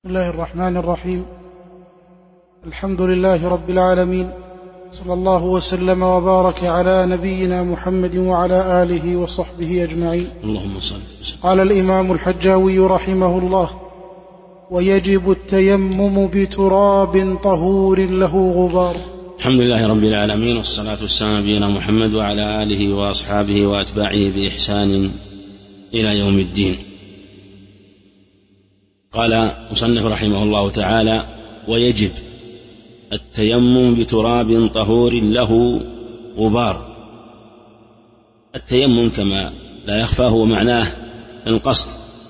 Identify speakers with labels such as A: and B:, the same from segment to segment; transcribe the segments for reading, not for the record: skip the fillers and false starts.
A: بسم الله الرحمن الرحيم. الحمد لله رب العالمين، صلى الله وسلم وبارك على نبينا محمد وعلى آله وصحبه أجمعين.
B: اللهم صل.
A: قال الإمام الحجاوي رحمه الله: ويجب التيمم بتراب طهور له غبار.
B: الحمد لله رب العالمين، والصلاة والسلام على نبينا محمد وعلى آله وأصحابه وأتباعه بإحسان إلى يوم الدين. قال مصنف رحمه الله تعالى: ويجب التيمم بتراب طهور له غبار. التيمم كما لا يخفى هو معناه القصد،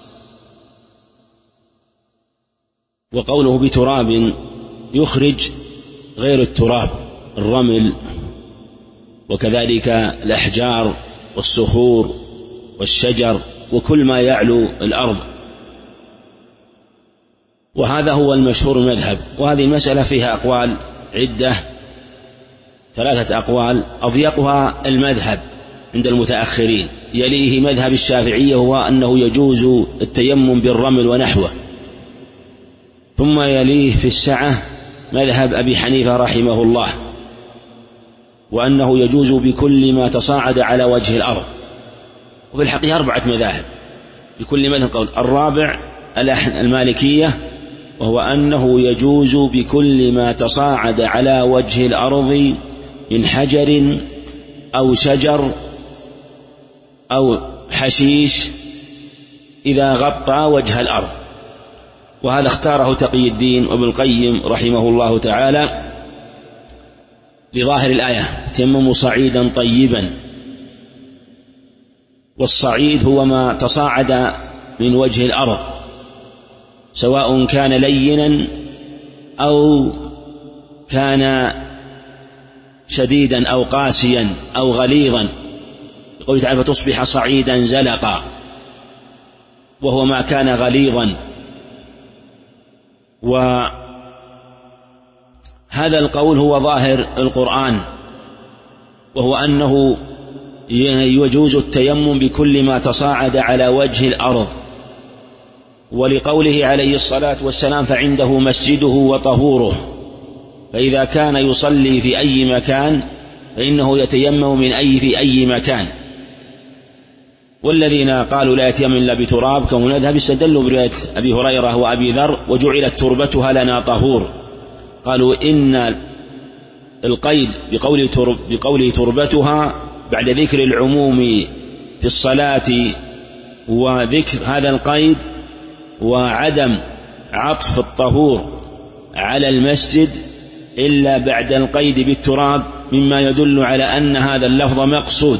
B: وقوله بتراب يخرج غير التراب، الرمل وكذلك الأحجار والصخور والشجر وكل ما يعلو الأرض، وهذا هو المشهور المذهب. وهذه المسألة فيها أقوال عدة، 3 أقوال، أضيقها المذهب عند المتأخرين، يليه مذهب الشافعية هو أنه يجوز التيمم بالرمل ونحوه، ثم يليه في السعة مذهب أبي حنيفة رحمه الله، وأنه يجوز بكل ما تصاعد على وجه الأرض. وفي الحقيقة 4 مذاهب بكل مذهب قول. الرابع المالكية، وهو أنه يجوز بكل ما تصاعد على وجه الأرض من حجر أو شجر أو حشيش إذا غطى وجه الأرض. وهذا اختاره تقي الدين وابن القيم رحمه الله تعالى لظاهر الآية: تيمموا صعيدا طيبا. والصعيد هو ما تصاعد من وجه الأرض، سواء كان لينا أو كان شديدا أو قاسيا أو غليظا، يقول تعالى: فتصبح صعيدا زلقا، وهو ما كان غليظا. وهذا القول هو ظاهر القرآن، وهو أنه يجوز التيمم بكل ما تصاعد على وجه الأرض، ولقوله عليه الصلاة والسلام: فعنده مسجده وطهوره، فإذا كان يصلي في أي مكان فإنه يتيمم في أي مكان. والذين قالوا لا يتيمم إلا بتراب كما نذهب استدلوا برواية أبي هريرة وأبي ذر: وجعلت تربتها لنا طهور. قالوا إن القيد بقوله تربتها بعد ذكر العموم في الصلاة وذكر هذا القيد وعدم عطف الطهور على المسجد إلا بعد القيد بالتراب، مما يدل على أن هذا اللفظ مقصود.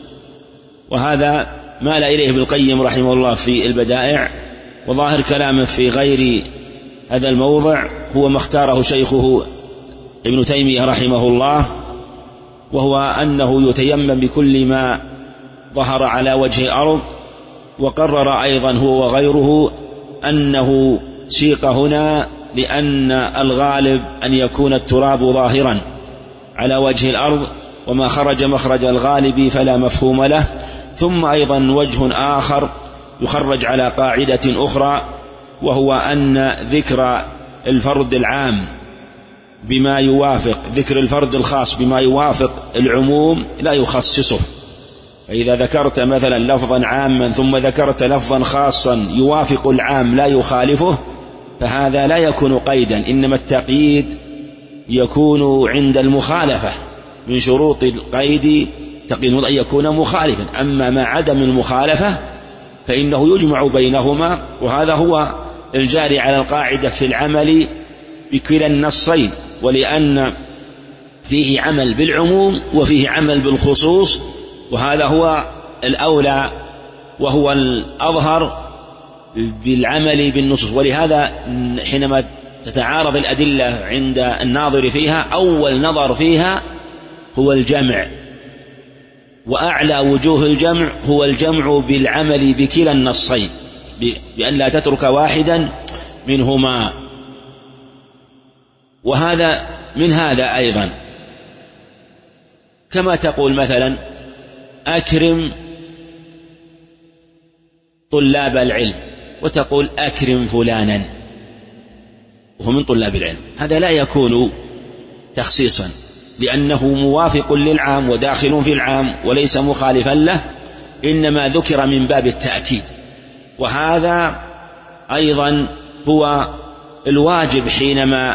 B: وهذا مال إليه ابن القيم رحمه الله في البدائع، وظاهر كلامه في غير هذا الموضع هو ما اختاره شيخه ابن تيمية رحمه الله، وهو أنه يتيمم بكل ما ظهر على وجه الأرض. وقرر أيضا هو وغيره أنه سيق هنا لأن الغالب أن يكون التراب ظاهرا على وجه الأرض، وما خرج مخرج الغالب فلا مفهوم له. ثم أيضا وجه آخر يخرج على قاعدة أخرى، وهو أن ذكر الفرد العام بما يوافق ذكر الفرد الخاص بما يوافق العموم لا يخصصه. فإذا ذكرت مثلا لفظا عاما ثم ذكرت لفظا خاصا يوافق العام لا يخالفه، فهذا لا يكون قيدا، إنما التقييد يكون عند المخالفة. من شروط القيد تقييد أن يكون مخالفا، أما مع عدم المخالفة فإنه يجمع بينهما. وهذا هو الجاري على القاعدة في العمل بكلا النصين، ولأن فيه عمل بالعموم وفيه عمل بالخصوص، وهذا هو الأولى وهو الأظهر بالعمل بالنصوص. ولهذا حينما تتعارض الأدلة عند الناظر فيها، أول نظر فيها هو الجمع، وأعلى وجوه الجمع هو الجمع بالعمل بكلا النصين، بأن لا تترك واحدا منهما. وهذا من هذا أيضا، كما تقول مثلا: أكرم طلاب العلم، وتقول أكرم فلانا، وهو من طلاب العلم. هذا لا يكون تخصيصا لأنه موافق للعام وداخل في العام وليس مخالفا له، إنما ذكر من باب التأكيد. وهذا أيضا هو الواجب حينما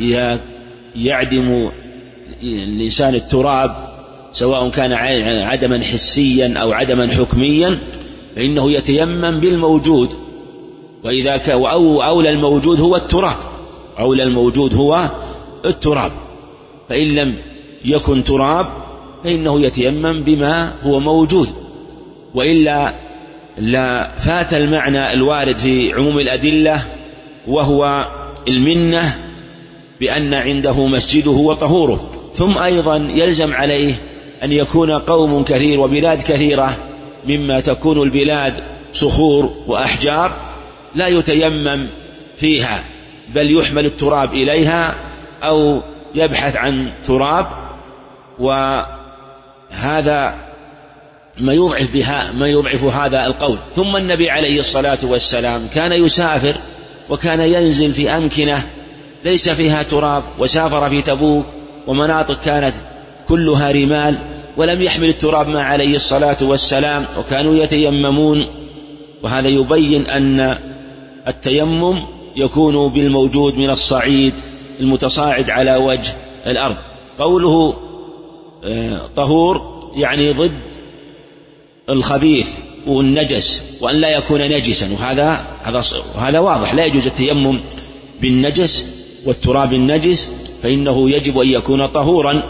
B: يعدم الإنسان التراب، سواء كان عدما حسيا أو عدما حكميا، فإنه يتيمم بالموجود. وإذا كان أولى الموجود هو التراب، أولى الموجود هو التراب، فإن لم يكن تراب فإنه يتيمم بما هو موجود، وإلا لا فات المعنى الوارد في عموم الأدلة، وهو المنة بأن عنده مسجده وطهوره. ثم أيضا يلزم عليه أن يكون قوم كثير وبلاد كثيرة مما تكون البلاد صخور وأحجار لا يتيمم فيها، بل يحمل التراب إليها أو يبحث عن تراب، وهذا ما يضعف هذا القول. ثم النبي عليه الصلاة والسلام كان يسافر وكان ينزل في أمكنة ليس فيها تراب، وسافر في تبوك ومناطق كانت كلها رمال ولم يحمل التراب ما عليه الصلاة والسلام، وكانوا يتيممون. وهذا يبين أن التيمم يكون بالموجود من الصعيد المتصاعد على وجه الأرض. قوله طهور يعني ضد الخبيث والنجس، وأن لا يكون نجسا، وهذا واضح. لا يجوز التيمم بالنجس والتراب النجس، فإنه يجب أن يكون طهورا.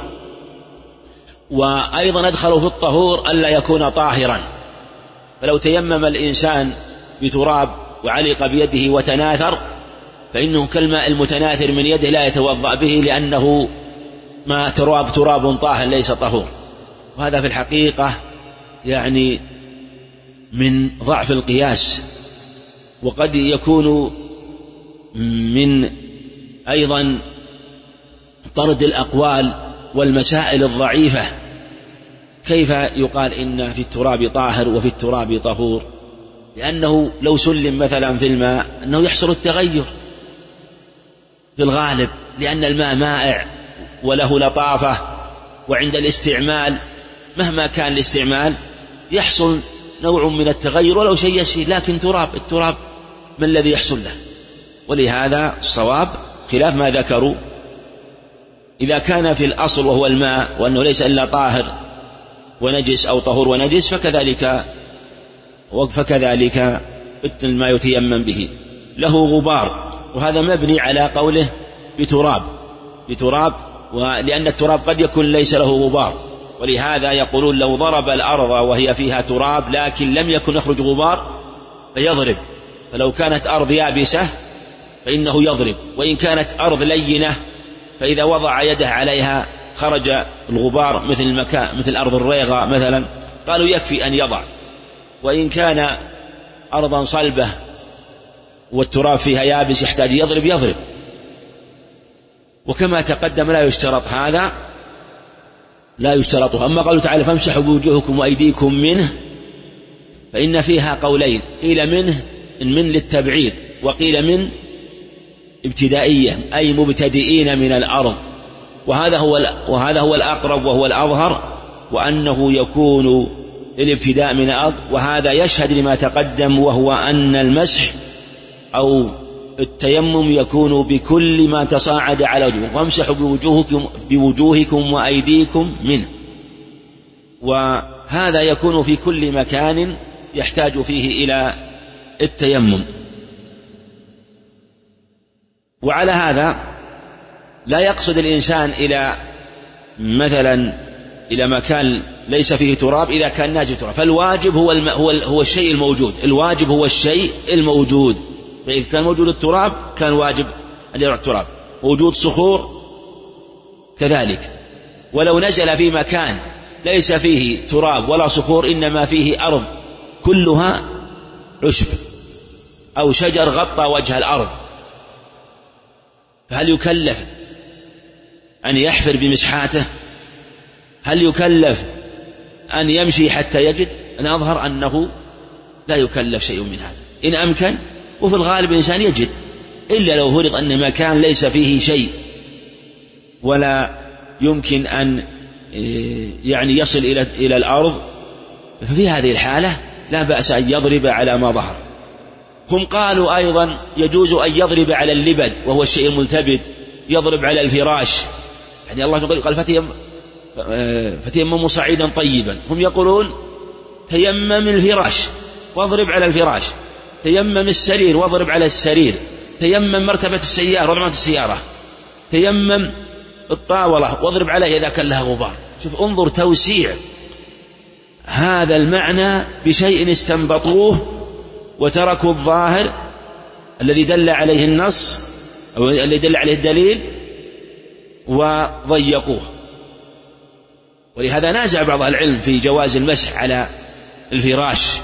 B: وأيضا أدخلوا في الطهور ألا يكون طاهرا، فلو تيمم الإنسان بتراب وعلق بيده وتناثر فإنه كالماء المتناثر من يده لا يتوضأ به، لأنه ما تراب طاهر ليس طهور. وهذا في الحقيقة يعني من ضعف القياس، وقد يكون من أيضا طرد الأقوال والمسائل الضعيفة. كيف يقال إن في التراب طاهر وفي التراب طهور؟ لأنه لو سلم مثلا في الماء أنه يحصل التغير في الغالب، لأن الماء مائع وله لطافة، وعند الاستعمال مهما كان الاستعمال يحصل نوع من التغير ولو شيء يسير. لكن التراب ما الذي يحصل له؟ ولهذا الصواب خلاف ما ذكروا. إذا كان في الأصل وهو الماء وأنه ليس إلا طاهر ونجس أو طهور ونجس، فكذلك ما يتيمم به له غبار، وهذا مبني على قوله بتراب، ولأن التراب قد يكون ليس له غبار، ولهذا يقولون لو ضرب الأرض وهي فيها تراب لكن لم يكن يخرج غبار فيضرب. فلو كانت أرض يابسة فإنه يضرب، وإن كانت أرض لينة فإذا وضع يده عليها خرج الغبار مثل أرض الريغة مثلا، قالوا يكفي أن يضع. وإن كان أرضا صلبة والتراب فيها يابس يحتاج يضرب. وكما تقدم لا يشترط. أما قوله تعالى فامسحوا بوجوهكم وأيديكم منه، فإن فيها قولين، قيل منه من للتبعيد، وقيل من ابتدائية أي مبتدئين من الأرض. وهذا هو الأقرب وهو الأظهر، وأنه يكون الابتداء من الأرض. وهذا يشهد لما تقدم، وهو أن المسح أو التيمم يكون بكل ما تصاعد على وجهه، وامسحوا بوجوهكم وأيديكم منه. وهذا يكون في كل مكان يحتاج فيه إلى التيمم. وعلى هذا لا يقصد الإنسان إلى مكان ليس فيه تراب إذا كان نازل تراب، فالواجب هو الشيء الموجود. الواجب هو الشيء الموجود، فإذا كان موجود التراب كان واجب أن يرى التراب. وجود صخور كذلك. ولو نزل في مكان ليس فيه تراب ولا صخور، إنما فيه أرض كلها عشب أو شجر غطى وجه الأرض، فهل يكلف أن يحفر بمسحاته؟ هل يكلف أن يمشي حتى يجد؟ أنا أظهر أنه لا يكلف شيء من هذا إن أمكن. وفي الغالب الإنسان يجد إلا لو فرض أن مكان ليس فيه شيء ولا يمكن أن يعني يصل إلى الأرض، ففي هذه الحالة لا بأس أن يضرب على ما ظهر. هم قالوا أيضا يجوز أن يضرب على اللبد وهو الشيء الملتبد، يضرب على الفراش، يعني الله قال فتيمموا صعيدا طيبا. هم يقولون تيمم الفراش واضرب على الفراش، تيمم السرير واضرب على السرير، تيمم مرتبة السيارة واضرب على السيارة، تيمم الطاولة واضرب عليها إذا كان لها غبار. شوف انظر توسيع هذا المعنى بشيء استنبطوه وتركوا الظاهر الذي دل عليه النص أو الذي دل عليه الدليل وضيقوه. ولهذا نازع بعض العلم في جواز المسح على الفراش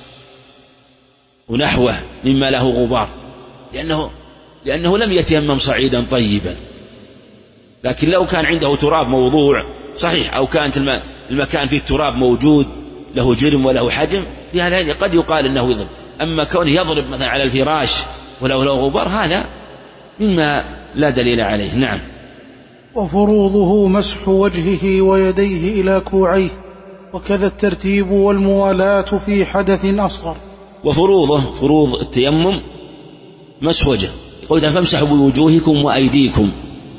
B: ونحوه مما له غبار، لأنه لم يتيمم صعيدا طيبا. لكن لو كان عنده تراب موضوع صحيح، أو كانت المكان فيه التراب موجود له جرم وله حجم، في هذا قد يقال أنه يضرب. أما كونه يضرب مثلا على الفراش ولو له غبار هذا مما لا دليل عليه. نعم.
A: وفروضه مسح وجهه ويديه إلى كوعيه، وكذا الترتيب والموالاة في حدث أصغر.
B: وفروضه فروض التيمم مسح وجه، يقول فامسحوا بوجوهكم وأيديكم،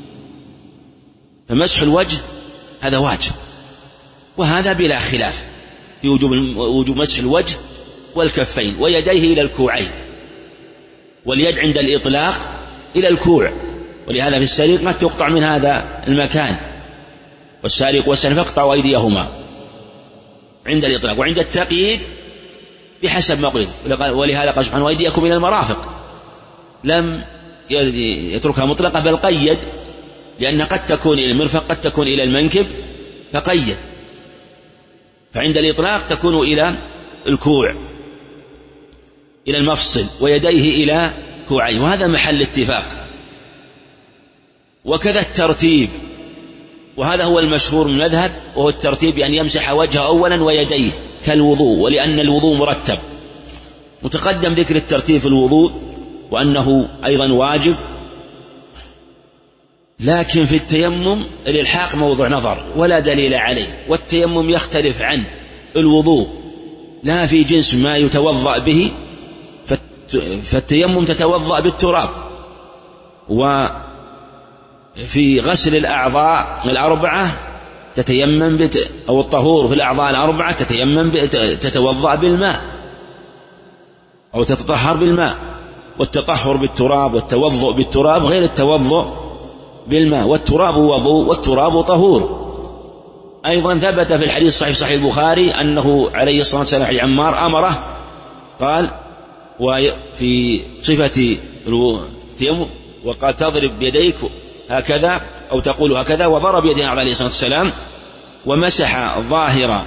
B: فمسح الوجه هذا واجب، وهذا بلا خلاف في وجوب مسح الوجه والكفين ويديه إلى الكوعين، واليد عند الإطلاق إلى الكوع، ولهذا في السريق قد تقطع من هذا المكان، والسارق والسارق فاقطعوا أيديهما عند الإطلاق، وعند التقييد بحسب ما قيد. ولهذا قال سبحانه وأيديكم إلى المرافق، لم يتركها مطلقة بل قيد، لأن قد تكون إلى المرفق قد تكون إلى المنكب فقيد، فعند الإطلاق تكون إلى الكوع إلى المفصل، ويديه إلى كوعين، وهذا محل اتفاق. وكذا الترتيب، وهذا هو المشهور من المذهب، وهو الترتيب بأن يمسح وجهه أولا ويديه كالوضوء، ولأن الوضوء مرتب. متقدم ذكر الترتيب في الوضوء وأنه أيضا واجب، لكن في التيمم الإلحاق موضوع نظر ولا دليل عليه، والتيمم يختلف عن الوضوء لا في جنس ما يتوضأ به، فالتيمم تتوضأ بالتراب، وفي غسل الأعضاء الأربعة تتيمم أو الطهور في الأعضاء الأربعة تتوضأ بالماء أو تتطهر بالماء، والتطهر بالتراب والتوضؤ بالتراب غير التوضؤ بالماء، والتراب وضوء والتراب طهور. أيضا ثبت في الحديث الصحيح صحيح البخاري أنه عليه الصلاة والسلام حديث عمار أمره قال وفي صفة التيمم وقال تضرب بيديك هكذا أو تقول هكذا، وضرب يديه عليه الصلاة والسلام ومسح ظاهر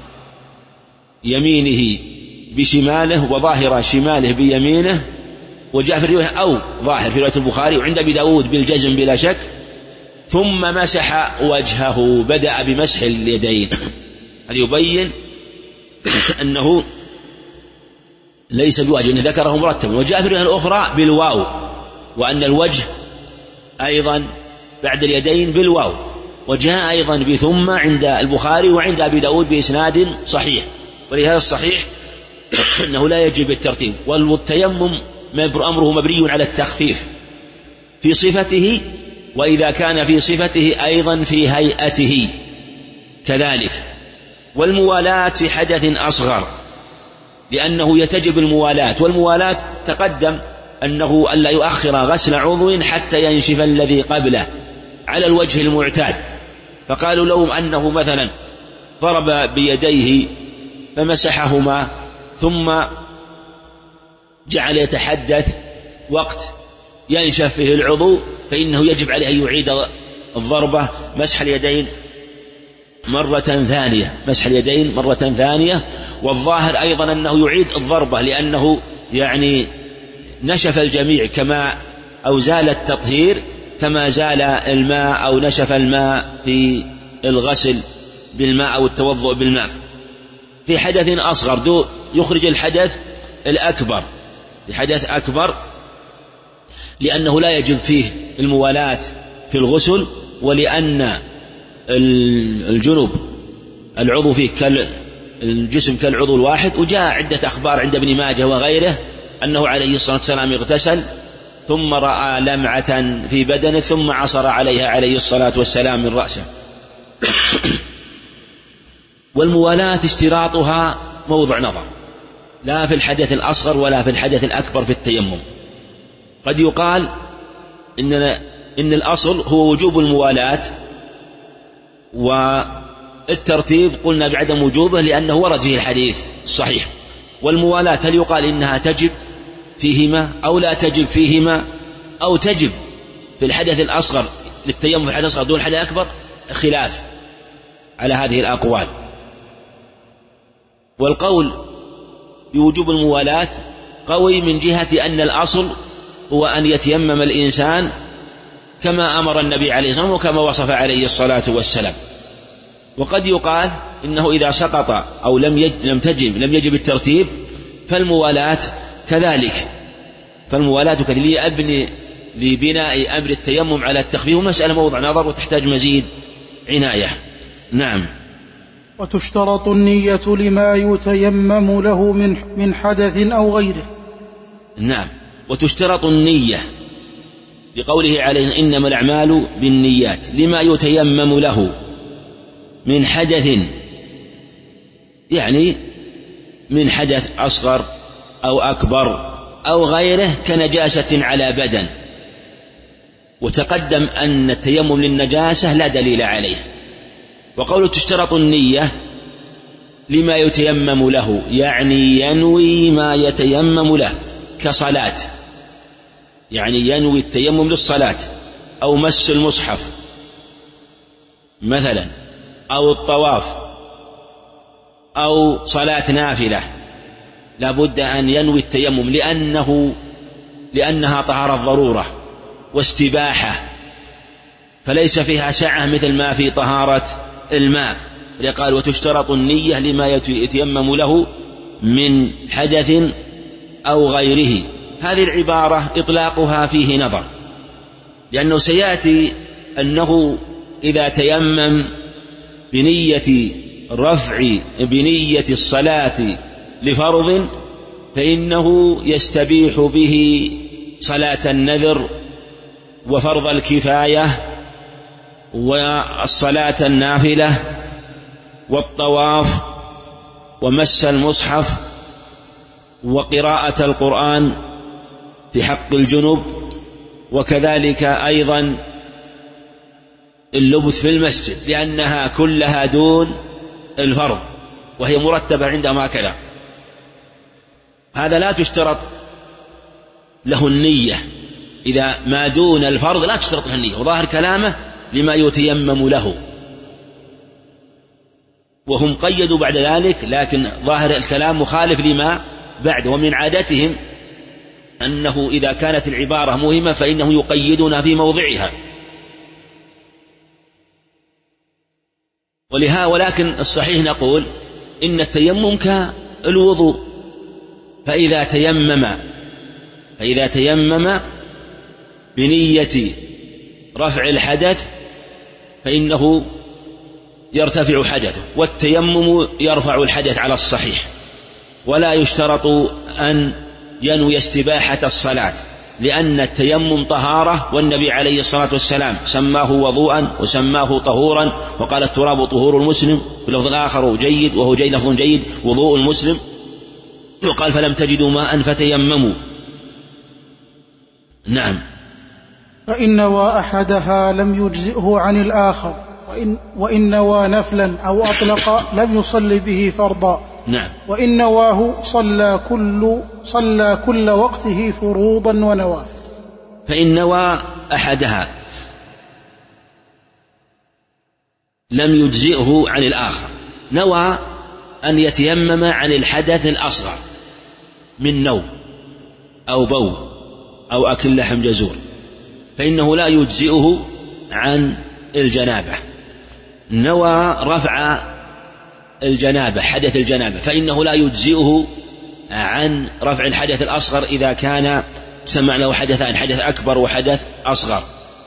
B: يمينه بشماله وظاهر شماله بيمينه، وجاء في الرواية أو ظاهر في رواية البخاري، وعند أبي داود بالجزم بلا شك، ثم مسح وجهه، بدأ بمسح اليدين. هذا يبين أنه ليس بواجب، أنه ذكره مرتبا. وجاء في الرواية الأخرى بالواو، وأن الوجه أيضا بعد اليدين بالواو، وجاء أيضا بثم عند البخاري وعند أبي داود بإسناد صحيح. ولهذا الصحيح أنه لا يجب الترتيب، والتيمم أمره مبني على التخفيف في صفته، وإذا كان في صفته أيضا في هيئته كذلك. والموالاة في حدث أصغر، لأنه يتجب الموالاة، والموالاة تقدم أنه ألا يؤخر غسل عضو حتى ينشف الذي قبله على الوجه المعتاد. فقالوا لهم أنه مثلا ضرب بيديه فمسحهما ثم جعل يتحدث وقت ينشف فيه العضو، فإنه يجب عليه أن يعيد الضربة مسح اليدين مرة ثانية، مسح اليدين مرة ثانية. والظاهر أيضا أنه يعيد الضربة، لأنه يعني نشف الجميع كما أو زال التطهير كما زال الماء أو نشف الماء في الغسل بالماء أو التوضؤ بالماء. في حدث أصغر يخرج الحدث الأكبر، لحدث أكبر لأنه لا يجب فيه الموالاة في الغسل، ولأن الجنب العضو فيه الجسم كالعضو الواحد. وجاء عدة أخبار عند ابن ماجه وغيره أنه عليه الصلاة والسلام اغتسل ثم رأى لمعة في بدنه ثم عصر عليها عليه الصلاة والسلام من رأسه. والموالاة اشتراطها موضع نظر، لا في الحدث الأصغر ولا في الحدث الأكبر في التيمم. قد يقال إن الأصل هو وجوب الموالاة، والترتيب قلنا بعدم وجوبه لأنه ورد فيه الحديث الصحيح. والموالاة هل يقال إنها تجب فيهما أو لا تجب فيهما، أو تجب في الحدث الأصغر للتيمم في الحدث الأصغر دون الحدث الأكبر؟ خلاف على هذه الأقوال. والقول بوجوب الموالاة قوي من جهة أن الأصل هو أن يتيمم الإنسان كما أمر النبي عليه الصلاة والسلام وكما وصف عليه الصلاة والسلام. وقد يقال إنه إذا سقط أو لم يجب الترتيب فالموالاة كذلك. لأبني لبناء أمر التيمم على التخفيف مسألة موضع نظر وتحتاج مزيد عناية. نعم.
A: وتشترط النية لما يتيمم له من حدث أو غيره.
B: نعم، وتشترط النية بقوله عليه إنما الأعمال بالنيات لما يتيمم له من حدث، يعني من حدث أصغر أو أكبر أو غيره كنجاسة على بدن. وتقدم أن التيمم للنجاسة لا دليل عليه. وقوله تشترط النية لما يتيمم له يعني ينوي ما يتيمم له كصلاة، يعني ينوي التيمم للصلاة أو مس المصحف مثلا أو الطواف أو صلاة نافلة، لا بد أن ينوي التيمم لأنها طهارة ضرورة واستباحة، فليس فيها سعة مثل ما في طهارة الماء. قال وتشترط النية لما يتيمم له من حدث أو غيره. هذه العبارة إطلاقها فيه نظر، لأنه سيأتي أنه إذا تيمم بنية الصلاة لفرض فإنه يستبيح به صلاة النذر وفرض الكفاية والصلاة النافلة والطواف ومس المصحف وقراءة القرآن في حق الجنوب، وكذلك أيضا اللبث في المسجد، لأنها كلها دون الفرض وهي مرتبة عندهم هكذا. هذا لا تشترط له النية، إذا ما دون الفرض لا تشترط له النية. وظاهر كلامه لما يتيمم له، وهم قيدوا بعد ذلك، لكن ظاهر الكلام مخالف لما بعد. ومن عادتهم أنه إذا كانت العبارة مهمة فإنه يقيدنا في موضعها، ولكن الصحيح نقول إن التيمم كالوضوء، فإذا تيمم بنية رفع الحدث فإنه يرتفع حدثه، والتيمم يرفع الحدث على الصحيح. ولا يشترط أن ينوي استباحة الصلاة، لأن التيمم طهارة، والنبي عليه الصلاة والسلام سماه وضوءا وسماه طهورا، وقال التراب طهور المسلم، في لفظ آخر جيد وهو لفظ جيد وضوء المسلم، وقال فلم تجدوا ماء فتيمموا. نعم.
A: فإن نوى أحدها لم يجزئه عن الآخر، وإن نوى نفلا أو أطلق لم يصل به فرضا.
B: نعم.
A: وإن نواه صلى كل وقته فروضا ونوافل.
B: فإن نوى أحدها لم يجزئه عن الآخر، نوى أن يتيمم عن الحدث الأصغر من نوم أو بول أو أكل لحم جزور، فإنه لا يجزئه عن الجنابة. نوى رفع الجنابة، حدث الجنابة، فإنه لا يجزئه عن رفع الحدث الأصغر إذا كان سمع له حدثان، حدث أكبر وحدث أصغر،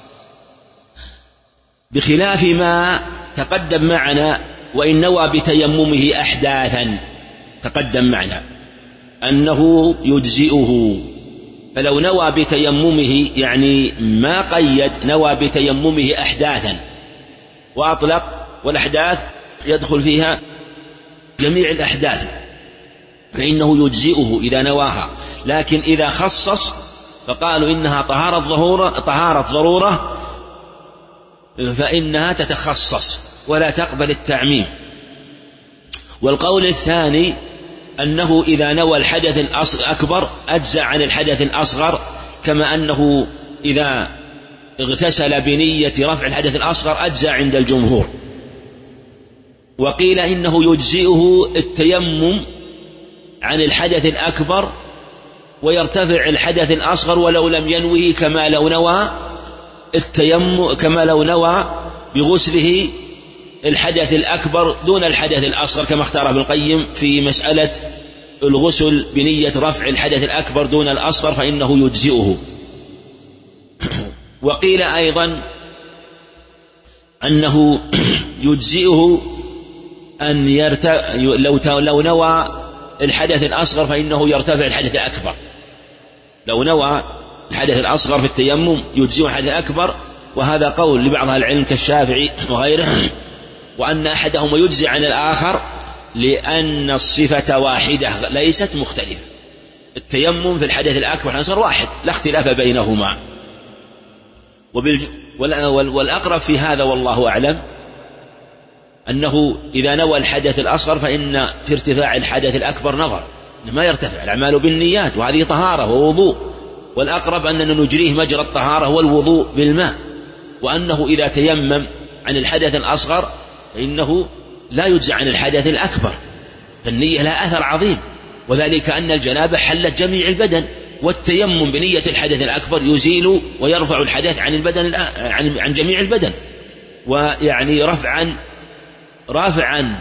B: بخلاف ما تقدم معنا وإن نوى بتيممه أحداثا. تقدم معنا أنه يجزئه، فلو نوى بتيممه يعني ما قيد، نوى بتيممه أحداثا وأطلق، والأحداث يدخل فيها جميع الأحداث، فإنه يجزئه إذا نواها. لكن إذا خصص فقالوا إنها طهارة ضرورة فإنها تتخصص ولا تقبل التعميم. والقول الثاني أنه إذا نوى الحدث الأكبر أجزأ عن الحدث الأصغر، كما أنه إذا اغتسل بنية رفع الحدث الأصغر أجزأ عند الجمهور. وقيل إنه يجزئه التيمم عن الحدث الأكبر ويرتفع الحدث الأصغر ولو لم ينوه، كما لو نوى بغسله الحدث الأكبر دون الحدث الأصغر، كما اختار ابن القيم في مسألة الغسل بنية رفع الحدث الأكبر دون الأصغر، فإنه يجزئه. وقيل أيضا أنه يجزئه أن لو نوى الحدث الأصغر فإنه يرتفع الحدث الأكبر. لو نوى الحدث الأصغر في التيمم يجزئه الحدث الأكبر، وهذا قول لبعض أهل العلم كالشافعي وغيره، وأن أحدهما يجزي عن الآخر لأن الصفة واحدة ليست مختلفة. التيمم في الحدث الأكبر والأصغر واحد لا اختلاف بينهما. والأقرب في هذا والله أعلم أنه إذا نوى الحدث الأصغر فإن في ارتفاع الحدث الأكبر نظر، ما يرتفع، الأعمال بالنيات وهذه طهارة ووضوء، والأقرب أننا نجريه مجرى الطهارة والوضوء بالماء، وأنه إذا تيمم عن الحدث الأصغر فإنه لا يجزع عن الحدث الأكبر، فالنية لها أثر عظيم، وذلك أن الجنابة حلت جميع البدن، والتيمم بنية الحدث الأكبر يزيل ويرفع الحدث عن البدن عن جميع البدن، ويعني رفعا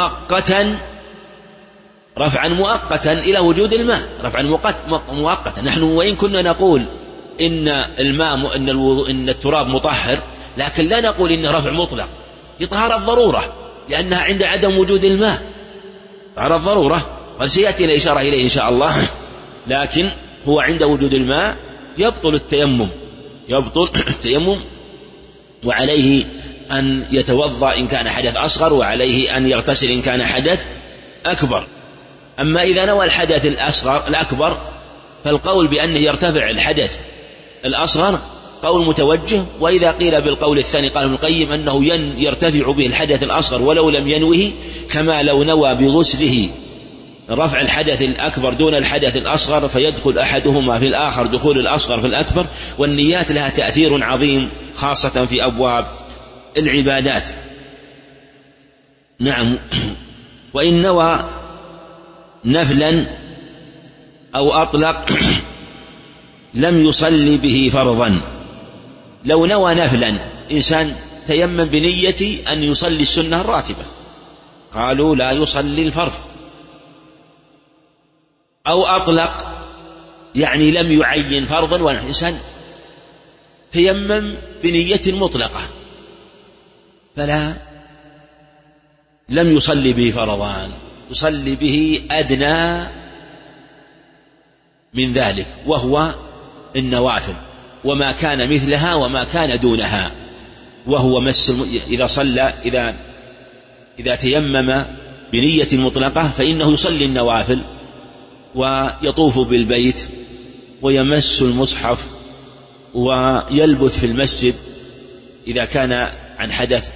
B: مؤقتا إلى وجود الماء، رفعا مؤقتا. نحن وإن كنا نقول إن الماء إن التراب مطهر، لكن لا نقول إنه رفع مطلق، هي طهارة ضرورة، لأنها عند عدم وجود الماء طهارة ضرورة، وسيأتي الإشارة إليه إن شاء الله. لكن هو عند وجود الماء يبطل التيمم، وعليه أن يتوضأ إن كان حدث أصغر، وعليه أن يغتسل إن كان حدث أكبر. أما إذا نوى الحدث الأكبر فالقول بأنه يرتفع الحدث الأصغر قول متوجه. وإذا قيل بالقول الثاني قال ابن القيم أنه يرتفع به الحدث الأصغر ولو لم ينوه، كما لو نوى بغسله رفع الحدث الأكبر دون الحدث الأصغر، فيدخل أحدهما في الآخر دخول الأصغر في الأكبر. والنيات لها تأثير عظيم خاصة في أبواب العبادات. نعم. وإن نوى نفلا أو أطلق لم يصلي به فرضا. لو نوى نفلا، إنسان تيمم بنية أن يصلي السنة الراتبة، قالوا لا يصلي الفرض. أو أطلق يعني لم يعين فرضا، والإنسان تيمم بنية مطلقة لم يصلي به فرضان، يصلي به أدنى من ذلك، وهو النوافل وما كان مثلها وما كان دونها، وهو إذا تيمم بنية مطلقة فإنه يصلي النوافل ويطوف بالبيت ويمس المصحف ويلبث في المسجد إذا كان عن حدث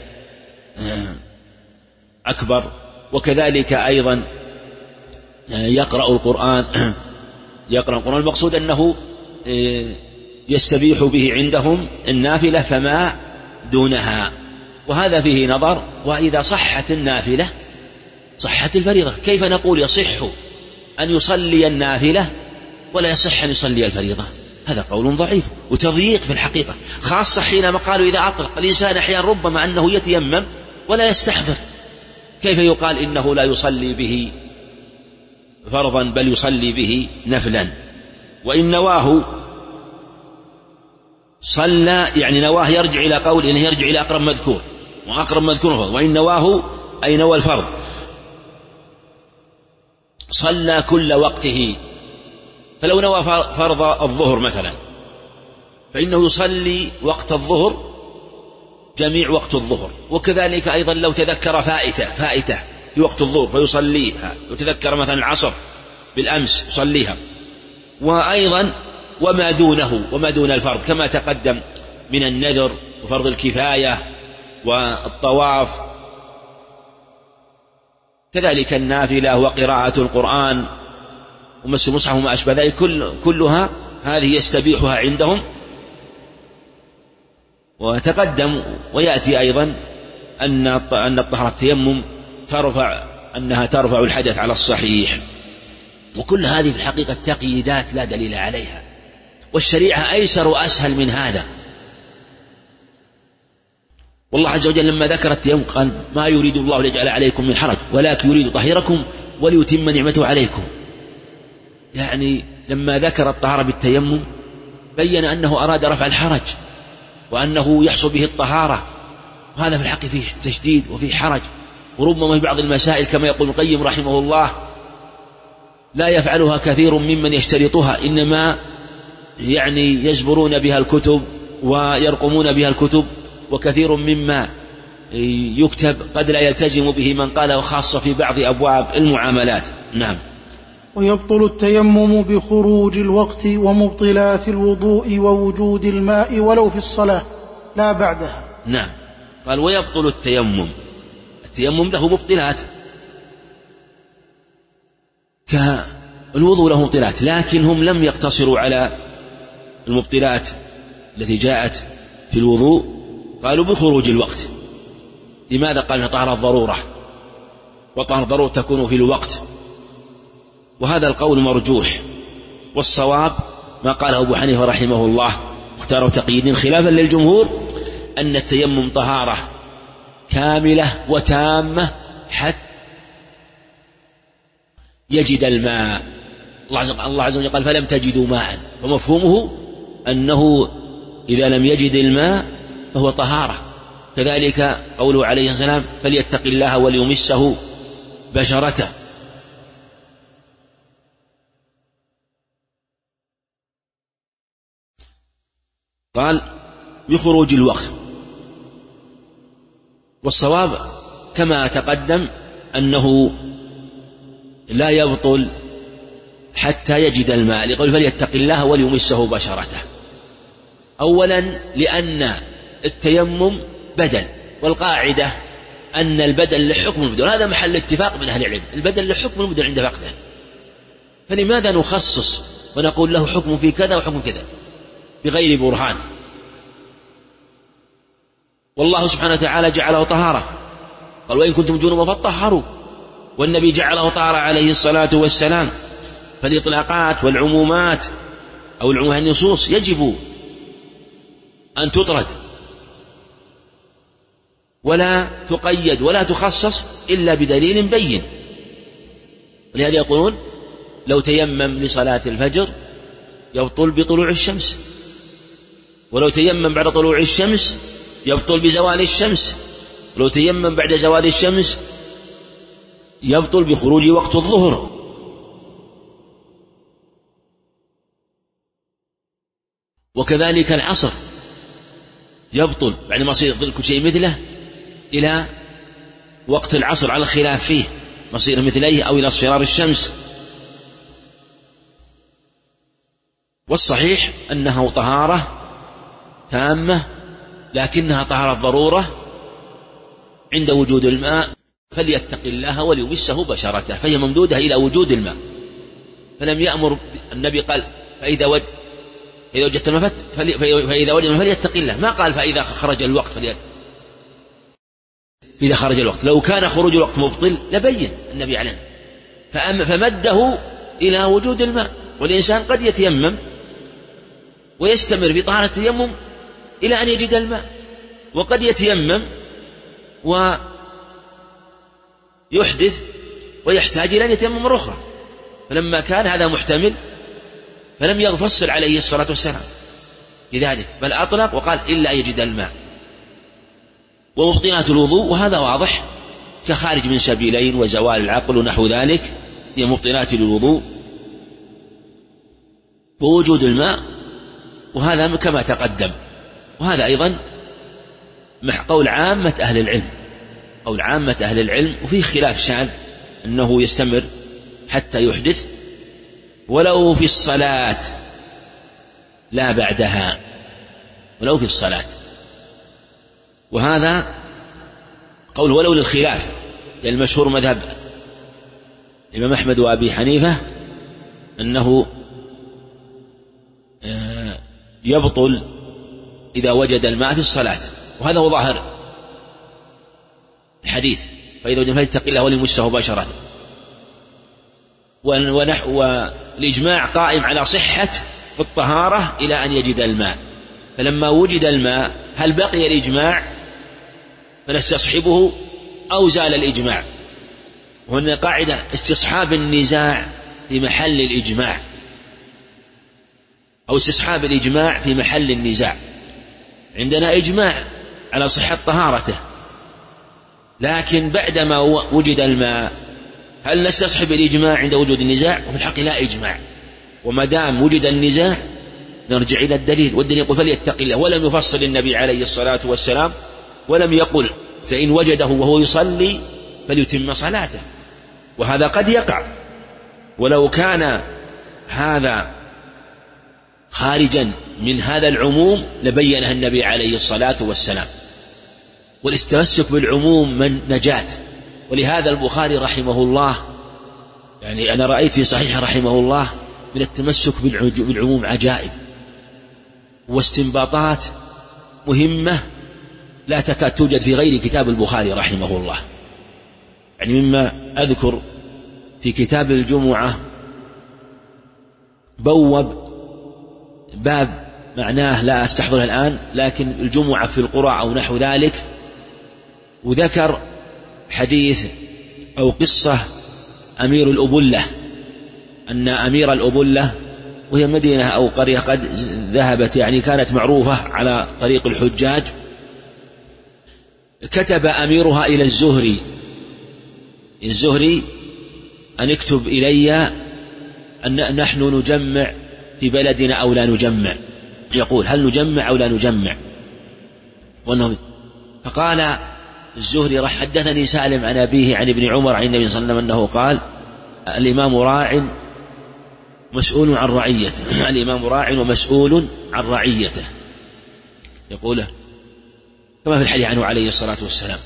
B: أكبر، وكذلك أيضا يقرأ القرآن. المقصود أنه يستبيح به عندهم النافلة فما دونها، وهذا فيه نظر. وإذا صحت النافلة صحت الفريضة، كيف نقول يصح أن يصلي النافلة ولا يصح أن يصلي الفريضة؟ هذا قول ضعيف وتضييق في الحقيقة، خاصة حينما قالوا إذا أطلق الإنسان أحيانا ربما أنه يتيمم ولا يستحضر، كيف يقال إنه لا يصلي به فرضا بل يصلي به نفلا؟ وإن نواه صلى يعني نواه يرجع إلى قول إنه يرجع إلى أقرب مذكور، وأقرب مذكور فرض، وإن نواه أي نوى الفرض. صلى كل وقته، فلو نوى فرض الظهر مثلا فإنه يصلي وقت الظهر جميع وقت الظهر، وكذلك أيضا لو تذكر فائتة في وقت الظهر فيصليها، وتذكر مثلا العصر بالأمس يصليها، وأيضا وما دون الفرض كما تقدم من النذر وفرض الكفاية والطواف، كذلك النافلة وقراءة القرآن ومس مصحف وما أشبه ذلك، كلها هذه يستبيحها عندهم. وتقدم ويأتي أيضا أن الطهارة التيمم أنها ترفع الحدث على الصحيح، وكل هذه في الحقيقة تقييدات لا دليل عليها، والشريعة أيسر وأسهل من هذا. والله عز وجل لما ذكر التيمم قال ما يريد الله ليجعل عليكم من حرج ولكن يريد طهيركم وليتم نعمته عليكم. يعني لما ذكر الطهارة بالتيمم بين أنه أراد رفع الحرج وأنه يحصل به الطهارة، وهذا في الحق فيه تشديد وفيه حرج، وربما في بعض المسائل كما يقول ابن القيم رحمه الله لا يفعلها كثير ممن يشترطها، إنما يعني يجبرون بها الكتب ويرقمون بها الكتب، وكثير مما يكتب قد لا يلتزم به من قاله، خاصة في بعض أبواب المعاملات. نعم.
A: ويبطل التيمم بخروج الوقت ومبطلات الوضوء ووجود الماء ولو في الصلاة لا بعدها.
B: نعم. قال ويبطل التيمم له مبطلات كالوضوء له مبطلات، لكن هم لم يقتصروا على المبطلات التي جاءت في الوضوء، قالوا بخروج الوقت. لماذا؟ قال طهارة الضرورة، وطهارة الضرورة تكون في الوقت، وهذا القول مرجوح، والصواب ما قاله أبو حنيفة رحمه الله اختاره تقييد خلافا للجمهور أن التيمم طهارة كاملة وتامة حتى يجد الماء. الله عز وجل قال فلم تجدوا ماء، ومفهومه أنه إذا لم يجد الماء فهو طهارة. كذلك قوله عليه السلام فليتق الله وليمسه بشرته. قال بخروج الوقت، والصواب كما تقدم أنه لا يبطل حتى يجد الماء، لقول فليتق الله وليمسه بشرته. أولا لأن التيمم بدل، والقاعدة أن البدل لحكم البدل، هذا محل اتفاق من أهل العلم، البدل لحكم البدل عند فقده، فلماذا نخصص ونقول له حكم في كذا وحكم كذا بغير برهان؟ والله سبحانه وتعالى جعله طهارة، قال وإن كنتم جنبا فاطهروا، والنبي جعله طهارة عليه الصلاة والسلام. فالإطلاقات والعمومات أو النصوص يجب أن تطرد ولا تقيد ولا تخصص إلا بدليل بين. ولهذا يقولون لو تيمم لصلاة الفجر يبطل بطلوع الشمس، ولو تيمم بعد طلوع الشمس يبطل بزوال الشمس، ولو تيمم بعد زوال الشمس يبطل بخروج وقت الظهر. وكذلك العصر يبطل بعد ما يصير ظل كل شيء مثله إلى وقت العصر على الخلاف فيه، مصير مثليه أو إلى اصفرار الشمس. والصحيح أنه طهارة تامة، لكنها طهارة ضرورة عند وجود الماء، فليتق الله وليمسه بشرته، فهي ممدودة إلى وجود الماء. فلم يأمر النبي قال فإذا وجدت الماء فإذا وجد الماء فليتق الله، ما قال فإذا خرج الوقت إذا خرج الوقت. لو كان خروج الوقت مبطل لبين النبي عليه، فمده إلى وجود الماء. والإنسان قد يتيمم ويستمر في طهارة التيمم إلى أن يجد الماء، وقد يتيمم ويحدث ويحتاج إلى أن يتيمم مرة أخرى. فلما كان هذا محتمل فلم يفصل عليه الصلاة والسلام، لذلك بل أطلق وقال إلا يجد الماء. ومبطلات الوضوء وهذا واضح كخارج من سبيلين وزوال العقل ونحو ذلك هي مبطلات للوضوء ووجود الماء، وهذا كما تقدم. وهذا أيضا قول عامة أهل العلم، قول عامة أهل العلم. وفيه خلاف شاذ أنه يستمر حتى يحدث ولو في الصلاة لا بعدها، ولو في الصلاة. وهذا قول ولو للخلاف، يعني المشهور مذهب الإمام أحمد وأبي حنيفة أنه يبطل إذا وجد الماء في الصلاة، وهذا هو ظاهر الحديث، فإذا وجد فليتق الله وليمسه مباشرة. والإجماع قائم على صحة الطهارة إلى أن يجد الماء، فلما وجد الماء هل بقي الإجماع فنستصحبه أو زال الإجماع؟ وهنا قاعدة استصحاب النزاع في محل الإجماع، أو استصحاب الإجماع في محل النزاع. عندنا إجماع على صحة طهارته، لكن بعدما وجد الماء هل نستصحب الإجماع عند وجود النزاع؟ وفي الحق لا إجماع، وما دام وجد النزاع نرجع إلى الدليل، والدليل يقول فليتق الله، ولم يفصل النبي عليه الصلاة والسلام ولم يقل فإن وجده وهو يصلي فليتم صلاته، وهذا قد يقع. ولو كان هذا خارجا من هذا العموم لبينها النبي عليه الصلاة والسلام، والاستمسك بالعموم من نجاة. ولهذا البخاري رحمه الله، يعني أنا رأيت في صحيح رحمه الله من التمسك بالعموم عجائب واستنباطات مهمة لا تكاد توجد في غير كتاب البخاري رحمه الله. يعني مما أذكر في كتاب الجمعة بوب باب معناه لا أستحضره الآن، لكن الجمعة في القرى أو نحو ذلك، وذكر حديث أو قصة أمير الأبلة، أن أمير الأبلة وهي مدينة أو قرية قد ذهبت، يعني كانت معروفة على طريق الحجاج، كتب أميرها إلى الزهري أن اكتب إلي أن نحن نجمع في بلدنا أو لا نجمع، يقول هل نجمع أو لا نجمع. فقال الزهري حدثني سالم عن أبيه عن ابن عمر عن النبي صلى الله عليه وسلم أنه قال الإمام راع مسؤول عن رعيته، الإمام راع ومسؤول عن رعيته، يقوله كما في الحديث عنه عليه الصلاة والسلام.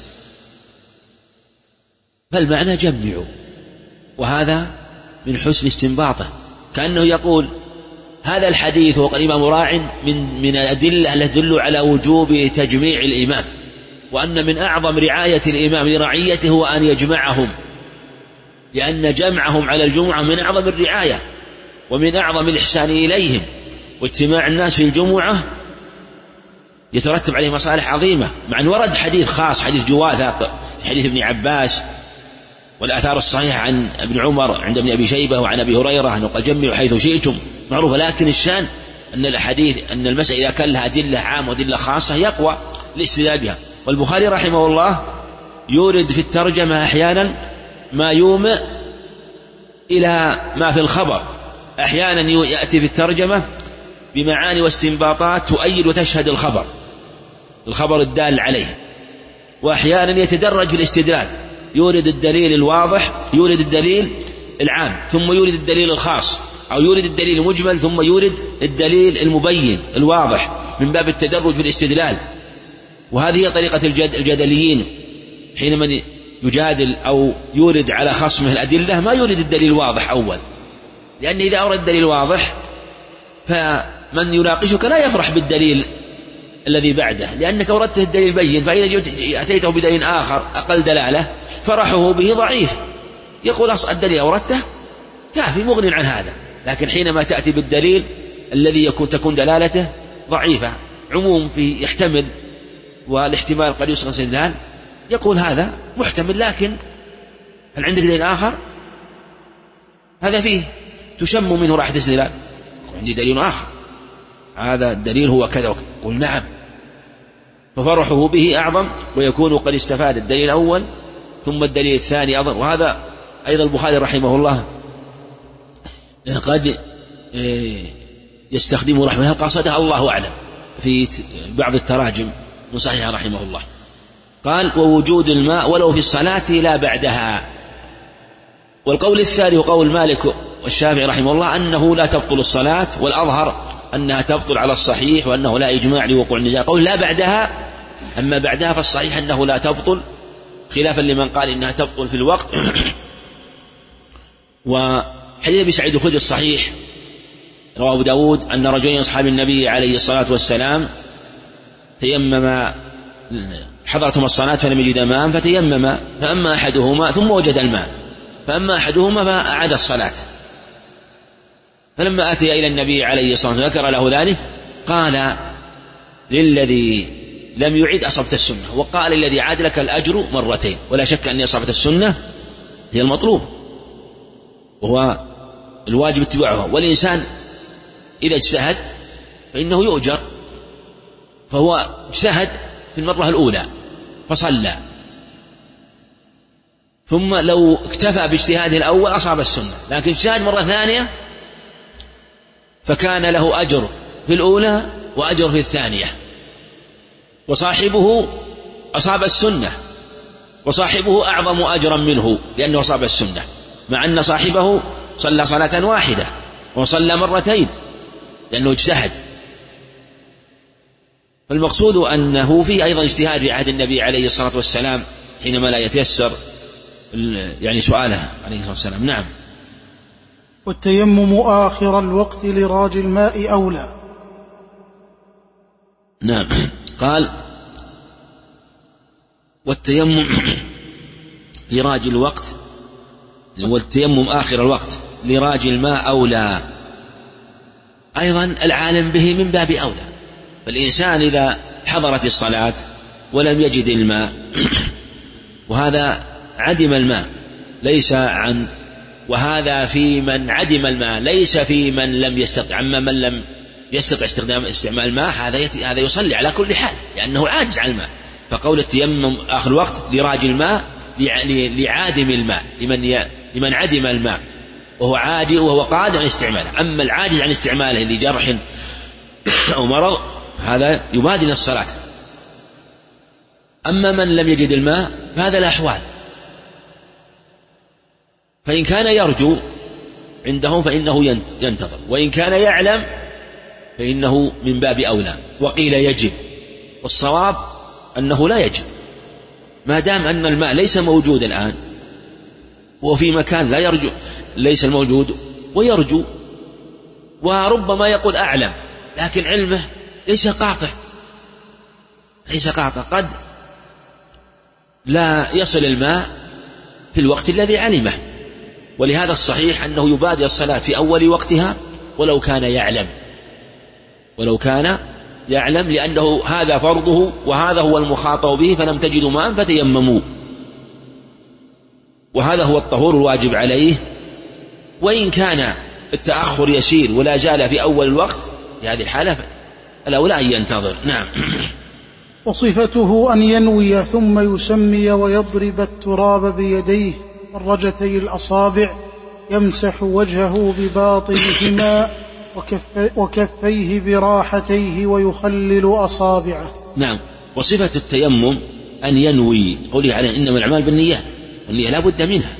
B: فالمعنى جمعوا، وهذا من حسن استنباطه، كأنه يقول هذا الحديث وقال الإمام راع من الأدلة التي تدل على وجوب تجميع الإمام، وأن من أعظم رعاية الإمام لرعيته هو أن يجمعهم، لأن جمعهم على الجمعة من أعظم الرعاية ومن أعظم الإحسان إليهم، واجتماع الناس في الجمعة يترتب عليه مصالح عظيمة. مع أن ورد حديث خاص، حديث جواثة، حديث ابن عباس، والآثار الصحيحة عن ابن عمر عند ابن أبي شيبة وعن أبي هريرة أنه قال جمعوا حيث شئتم معروفة، لكن الشان أن الحديث أن المسألة إذا كان لها أدلة عامة وأدلة خاصة يقوى الاستدلال بها. والبخاري رحمه الله يورد في الترجمة أحيانا ما يومئ إلى ما في الخبر، أحيانا يأتي في الترجمة بمعاني واستنباطات تؤيد وتشهد الخبر الدال عليه، وأحيانا يتدرج في الاستدلال، يورد الدليل الواضح، يورد الدليل العام، ثم يورد الدليل الخاص، أو يورد الدليل المجمل ثم يورد الدليل المبين الواضح، من باب التدرج في الاستدلال. وهذه هي طريقة الجدليين حينما يجادل أو يورد على خصمه الأدلة ما يورد الدليل الواضح أول، لأن إذا أورد الدليل واضح فمن يناقشك لا يفرح بالدليل الذي بعده، لأنك أوردت الدليل البين، فإذا أتيته بدليل آخر أقل دلالة فرحه به ضعيف، يقول الدليل أوردته كافي مغن عن هذا. لكن حينما تأتي بالدليل الذي تكون دلالته ضعيفة، عموم في يحتمل والاحتمال قد يصل استدلال، يقول هذا محتمل، لكن هل عندك دليل آخر؟ هذا فيه تشم منه راحة استدلال، عندي دليل آخر. هذا الدليل هو كذا، قل نعم، ففرحه به أعظم، ويكون قد استفاد الدليل الأول ثم الدليل الثاني أظن. وهذا أيضا البخاري رحمه الله قد يستخدمه رحمه الله قصده الله أعلم في بعض التراجم صحيحة رحمه الله. قال ووجود الماء ولو في الصلاة لا بعدها. والقول الثاني وقول مالك والشافعي رحمه الله أنه لا تبطل الصلاة، والأظهر أنها تبطل على الصحيح، وأنه لا إجماع لوقوع النزاع. قول لا بعدها، أما بعدها فالصحيح أنه لا تبطل، خلافا لمن قال إنها تبطل في الوقت. وحديث أبي سعيد الخدري الصحيح رواه أبو داود أن رجلين أصحاب النبي عليه الصلاة والسلام تيمم، حضرتهم الصلاة فلم يجد ماء فتيمم، فأما أحدهما ثم وجد الماء، فأما أحدهما فأعاد الصلاة، فلما أتي إلى النبي عليه الصلاة والسلام ذكر له ذلك قال للذي لم يعد أصبت السنة، وقال الذي عاد لك الأجر مرتين. ولا شك أن أصبت السنة هي المطلوب، وهو الواجب اتباعها. والإنسان إذا اجتهد فإنه يؤجر، فهو اجتهد في المرة الأولى فصلى، ثم لو اكتفى باجتهاده الأول أصاب السنة، لكن اجتهد مرة ثانية فكان له أجر في الأولى وأجر في الثانية، وصاحبه أصاب السنة، وصاحبه أعظم أجرا منه لأنه أصاب السنة، مع أن صاحبه صلى صلاة واحدة وصلى مرتين لأنه اجتهد. فالمقصود أنه فيه أيضا اجتهاد في عهد النبي عليه الصلاة والسلام حينما لا يتيسر يعني سؤاله عليه الصلاة والسلام. نعم.
A: والتيمم آخر الوقت لراج الماء أولى.
B: نعم. قال والتيمم لراج الوقت، والتيمم آخر الوقت لراج الماء أولى. أيضا العالم به من باب أولى، فالإنسان إذا حضرت الصلاة ولم يجد الماء وهذا عدم الماء ليس عن، وهذا في من عدم الماء ليس في من لم يستطع، أما من لم يستطع استعمال الماء هذا يصلي على كل حال لأنه عاجز عن الماء. فقول التيمم آخر الوقت لراج الماء لعادم الماء، لمن عدم الماء وهو عاجز وهو قادر عن استعماله. أما العاجز عن استعماله لجرح أو مرض هذا يبادل الصلاة. أما من لم يجد الماء فهذا الأحوال، فإن كان يرجو عندهم فإنه ينتظر، وإن كان يعلم فإنه من باب أولى. وقيل يجب، والصواب أنه لا يجب ما دام أن الماء ليس موجود الآن وفي مكان لا يرجو، ليس الموجود ويرجو، وربما يقول أعلم لكن علمه ليس قاطع، قد لا يصل الماء في الوقت الذي علمه. ولهذا الصحيح أنه يبادر الصلاة في أول وقتها ولو كان يعلم لأنه هذا فرضه وهذا هو المخاطب به، فلم تجدوا ماء فتيمموا، وهذا هو الطهور الواجب عليه. وإن كان التأخر يسير ولا زال في أول الوقت في هذه الحالة الأولى أن ينتظر. نعم.
A: وصفته أن ينوي ثم يسمي ويضرب التراب بيديه مرجتي الأصابع، يمسح وجهه بباطنهما وكفيه براحتيه ويخلل أصابعه.
B: نعم. وصفة التيمم أن ينوي، قوله عليه إنما الأعمال بالنيات، النية لا بد منها،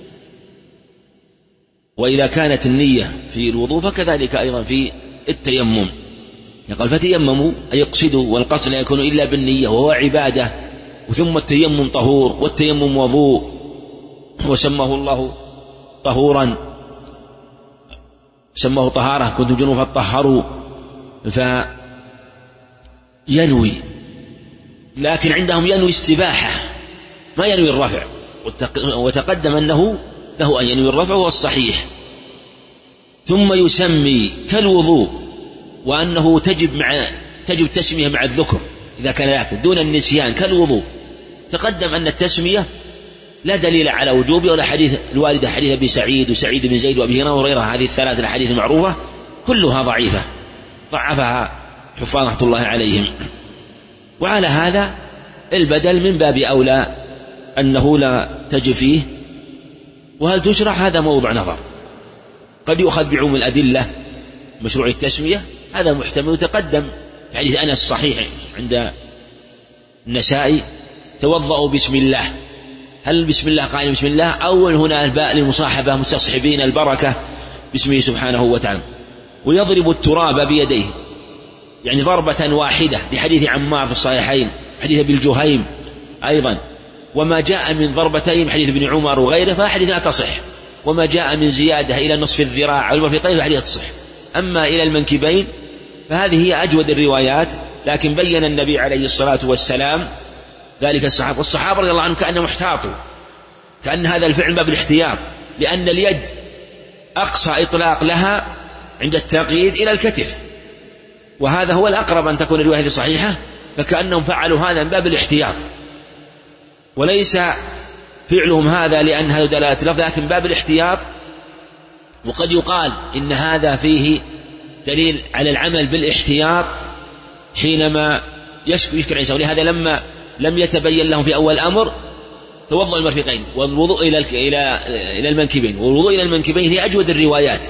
B: وإذا كانت النية في الوضوء فكذلك أيضا في التيمم. يقول فتيمموا أي يقصدوا، والقصد لا يكون إلا بالنية وهو عبادة. ثم التيمم طهور، والتيمم وضوء، وسماه الله طهورا، سماه طهارة، كنتم جنوبا فطهروا، فينوي. لكن عندهم ينوي استباحة ما ينوي الرفع، وتقدم أنه له أن ينوي الرفع وهو الصحيح. ثم يسمي كالوضوء، وأنه تجب تسمية مع الذكر إذا كان ذاك دون النسيان كالوضوء. تقدم أن التسمية لا دليل على وجوبه، ولا حديث الواردة حديث أبي سعيد وسعيد بن زيد وأبي هريرة، هذه الثلاث الحديث المعروفة كلها ضعيفة، ضعفها حفاظ رحمة الله عليهم. وعلى هذا البدل من باب أولى أنه لا تجب فيه. وهل تشرع؟ هذا موضع نظر، قد يؤخذ بعموم الأدلة مشروع التسمية، هذا محتمل. وتقدم في حديث أنس الصحيح عند النسائي: توضأوا بسم الله. هل بسم الله قائل بسم الله، أو هنا الباء للمصاحبة مستصحبين البركة باسمه سبحانه وتعالى. ويضرب التراب بيديه، يعني ضربة واحدة، لحديث عمار في الصحيحين، حديث ابن الجهيم أيضا. وما جاء من ضربتين حديث ابن عمر وغيره فحديث لا تصح. وما جاء من زيادة إلى نصف الذراع أو المرفقين فحديث تصح. أما إلى المنكبين فهذه هي أجود الروايات. لكن بين النبي عليه الصلاة والسلام ذلك الصحابة، والصحابة رضي الله عنهم كأنهم احتاطوا، كأن هذا الفعل باب الاحتياط، لأن اليد أقصى إطلاق لها عند التقييد إلى الكتف، وهذا هو الأقرب أن تكون الرواية هذه صحيحة، فكأنهم فعلوا هذا من باب الاحتياط، وليس فعلهم هذا لأن هذا دلالة لفظ، لكن باب الاحتياط. وقد يقال إن هذا فيه دليل على العمل بالاحتياط حينما يشكل الإنسان. ولهذا لما لم يتبين لهم في أول أمر توضأ المرفقين والوضوء إلى المنكبين، والوضوء إلى المنكبين هي أجود الروايات،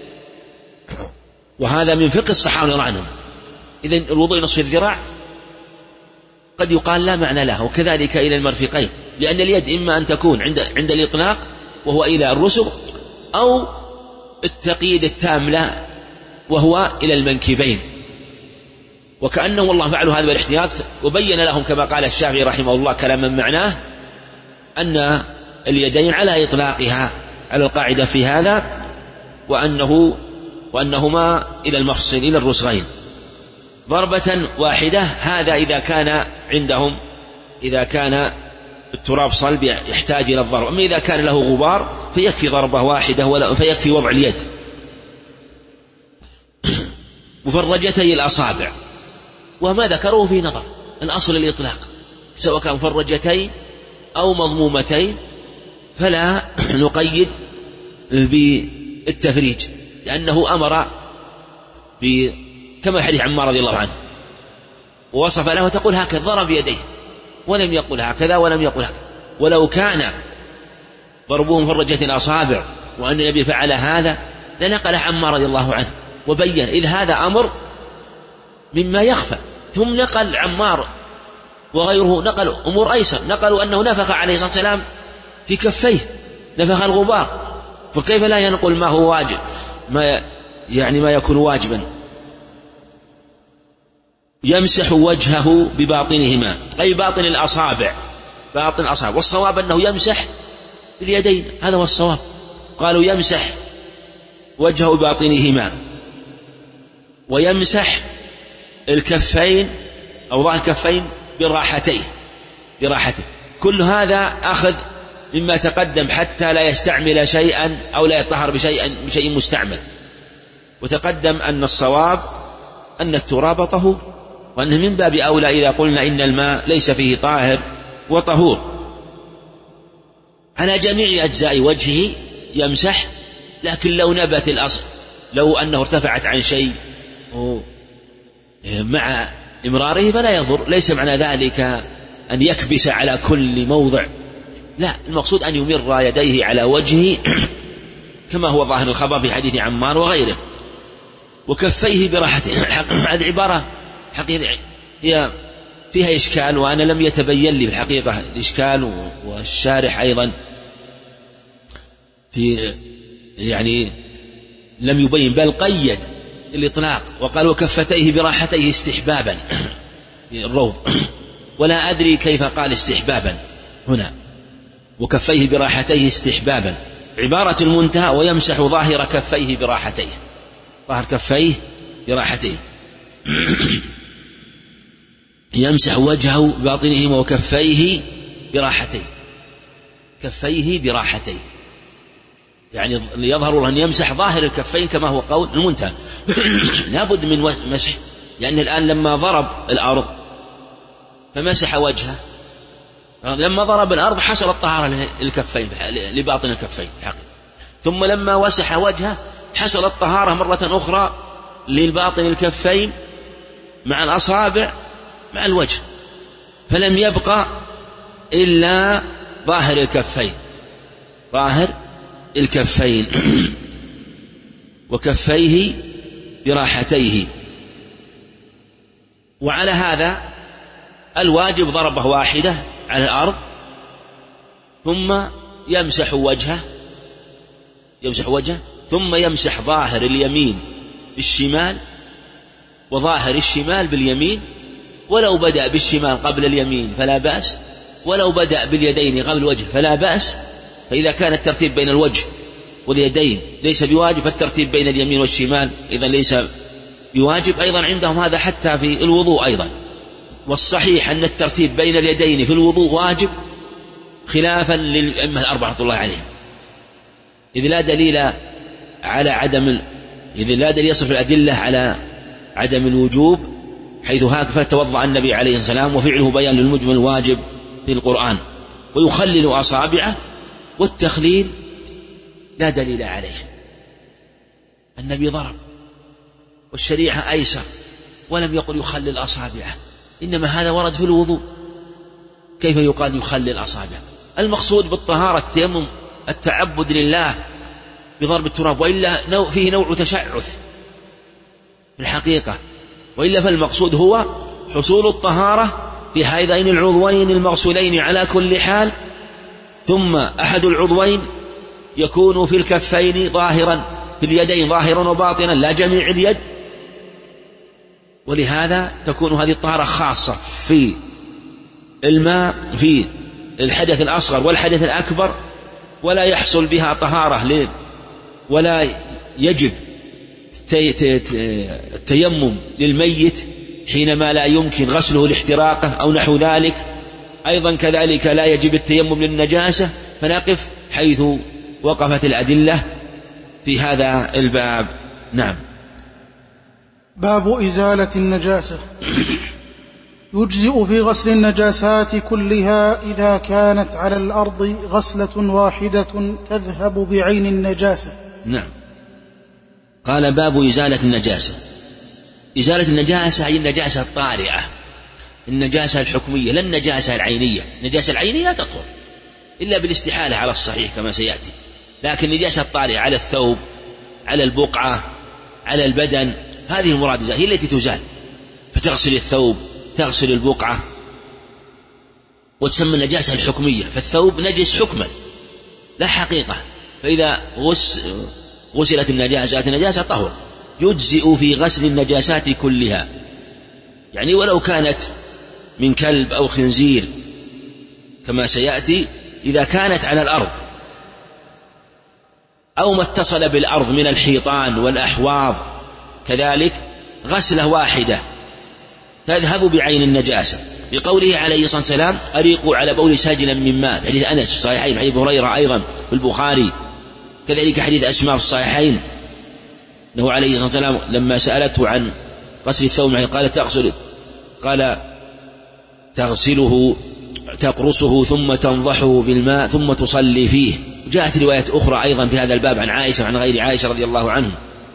B: وهذا من فقه الصحابة رضي الله عنهم. إذن الوضوء نصف الذراع قد يقال لا معنى له، وكذلك إلى المرفقين، لأن اليد إما أن تكون عند الإطلاق وهو إلى الرسغ، أو التقييد التام له وهو إلى المنكبين. وكأنه والله فعلوا هذا بالاحتياط، وبين لهم كما قال الشافعي رحمه الله كلاما معناه أن اليدين على إطلاقها على القاعدة في هذا، وأنهما إلى المفصل إلى الرسغين ضربة واحدة. هذا إذا كان عندهم، إذا كان التراب صلب يحتاج إلى الضرب. أما إذا كان له غبار فيكفي ضربة واحدة، فيكفي وضع اليد. مفرجتي الأصابع، وما ذكروه في نظر، الأصل الإطلاق، سواء كان مفرجتين أو مضمومتين فلا نقيد بالتفريج، لأنه أمر كما حديث عمار رضي الله عنه، ووصف له تقول هكذا ضرب يديه، ولم يقل هكذا ولم يقل هكذا. ولو كان ضربهم فرجة الأصابع وأن النبي فعل هذا لنقل عمار رضي الله عنه وبين، إذ هذا أمر مما يخفى. ثم نقل عمار وغيره نقل أمور أيسر، نقلوا أنه نفخ عليه الصلاة والسلام في كفيه، نفخ الغبار، فكيف لا ينقل ما هو واجب، ما يكون واجبا. يمسح وجهه بباطنهما، أي باطن الأصابع، باطن الأصابع. والصواب أنه يمسح باليدين، هذا هو الصواب. قالوا يمسح وجهه بباطنهما، ويمسح الكفين أو ظهر الكفين براحته. كل هذا أخذ مما تقدم حتى لا يستعمل شيئا أو لا يطهر بشيء مستعمل. وتقدم أن الصواب أن التراب طهور، وأنه من باب أولى إذا قلنا إن الماء ليس فيه طاهر وطهور. على جميع أجزاء وجهه يمسح، لكن لو نبت الأصل، لو أنه ارتفعت عن شيء مع إمراره فلا يضر. ليس معنى ذلك أن يكبس على كل موضع، لا، المقصود أن يمر يديه على وجهه كما هو ظاهر الخبر في حديث عمار وغيره. وكفيه براحته. هذه عبارة حقيقة هي فيها إشكال، وأنا لم يتبين لي بالحقيقة الإشكال، والشارح أيضا لم يبين، بل قيد الإطلاق وقال وكفتيه براحتيه استحبابا في الروض، ولا أدري كيف قال استحبابا هنا، وكفيه براحتيه استحبابا. عبارة المنتهى ويمسح ظاهر كفيه براحتيه، ظاهر كفيه براحتيه. يمسح وجهه بباطنهما وكفيه براحتيه، كفيه براحتيه، يعني يظهر له أن يمسح ظاهر الكفين كما هو قول المنتهى. لابد من مسح، لأن الآن لما ضرب الأرض فمسح وجهه، لما ضرب الأرض حصل الطهارة للكفين لباطن الكفين الحقيقة. ثم لما وسح وجهه حصل الطهارة مرة أخرى للباطن الكفين مع الأصابع مع الوجه، فلم يبقى إلا ظاهر الكفين، ظاهر الكفين وكفيه براحتيه. وعلى هذا الواجب ضربة واحدة على الأرض ثم يمسح وجهه ثم يمسح ظاهر اليمين بالشمال وظاهر الشمال باليمين، ولو بدأ بالشمال قبل اليمين فلا بأس، ولو بدأ باليدين قبل الوجه فلا بأس. فإذا كان الترتيب بين الوجه واليدين ليس بواجب، فالترتيب بين اليمين والشمال إذا ليس بواجب أيضا عندهم هذا حتى في الوضوء أيضا. والصحيح أن الترتيب بين اليدين في الوضوء واجب خلافا للأئمة الأربعة رحمة الله عليهم، إذ لا دليل يصرف الأدلة على عدم الوجوب، حيث هكذا توضأ النبي عليه الصلاة والسلام وفعله بيان للمجمل الواجب في القرآن. ويخلل أصابعه، والتخليل لا دليل عليه، النبي ضرب والشريعة أيسر ولم يقل يخلل أصابعه، إنما هذا ورد في الوضوء، كيف يقال يخلل أصابعه؟ المقصود بالطهارة التيمم التعبد لله بضرب التراب، وإلا فيه نوع تشعث في الحقيقة، وإلا فالمقصود هو حصول الطهارة في هذين العضوين المغسولين على كل حال، ثم أحد العضوين يكون في الكفين ظاهرا، في اليدين ظاهرا وباطنا، لا جميع اليد. ولهذا تكون هذه الطهارة خاصة في الماء في الحدث الأصغر والحدث الأكبر، ولا يحصل بها طهارة ولا يجب التيمم للميت حينما لا يمكن غسله لاحتراقه أو نحو ذلك. أيضا كذلك لا يجب التيمم للنجاسة، فنقف حيث وقفت الأدلة في هذا الباب. نعم.
A: باب إزالة النجاسة. يجزئ في غسل النجاسات كلها إذا كانت على الأرض غسلة واحدة تذهب بعين النجاسة.
B: نعم. قال باب إزالة النجاسة. إزالة النجاسة هي النجاسة الطارئة، النجاسة الحكمية، لا النجاسة العينية. النجاسة العينية لا تطهر إلا بالاستحالة على الصحيح كما سيأتي، لكن النجاسة الطارئة على الثوب، على البقعة، على البدن، هذه المراد هي التي تزال، فتغسل الثوب، تغسل البقعة، وتسمى النجاسة الحكمية. فالثوب نجس حكما لا حقيقة، فإذا غسلت النجاسة طهر. يجزئ في غسل النجاسات كلها، يعني ولو كانت من كلب أو خنزير كما سيأتي، إذا كانت على الأرض أو ما اتصل بالأرض من الحيطان والأحواض، كذلك غسلة واحدة تذهب بعين النجاسة، لقوله عليه الصلاة والسلام: أريقوا على بول ساجلا من ماء، حديث أنس في الصحيحين، حديث هريرة أيضا في البخاري، كذلك حديث أسماء في الصحيحين أنه عليه الصلاة والسلام لما سألته عن غسل الثوب قال تغسله تقرصه ثم تنضحه بالماء ثم تصلي فيه. جاءت روايات أخرى أيضا في هذا الباب عن عائشة وعن غير عائشة رضي الله عنه.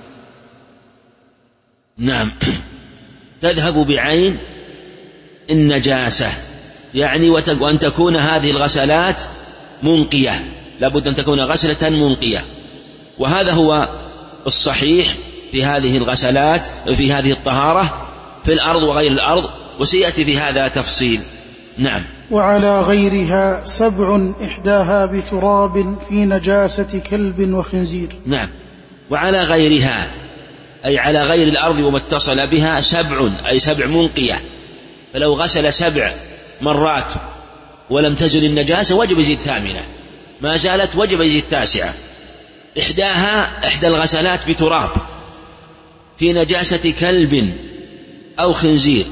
B: نعم. تذهب بعين النجاسة، يعني وأن تكون هذه الغسلات منقية، لابد أن تكون غسلة منقية، وهذا هو الصحيح في هذه الغسلات، في هذه الطهارة في الأرض وغير الأرض، وسيأتي في هذا تفصيل. نعم.
A: وعلى غيرها 7 إحداها بتراب في نجاسة كلب وخنزير.
B: نعم. وعلى غيرها أي على غير الأرض وما اتصل بها 7، أي 7 منقية، فلو غسل 7 مرات ولم تزل النجاسة وجب يزيد 8، ما زالت وجب يزيد 9. إحداها إحدى الغسلات بتراب في نجاسة كلب أو خنزير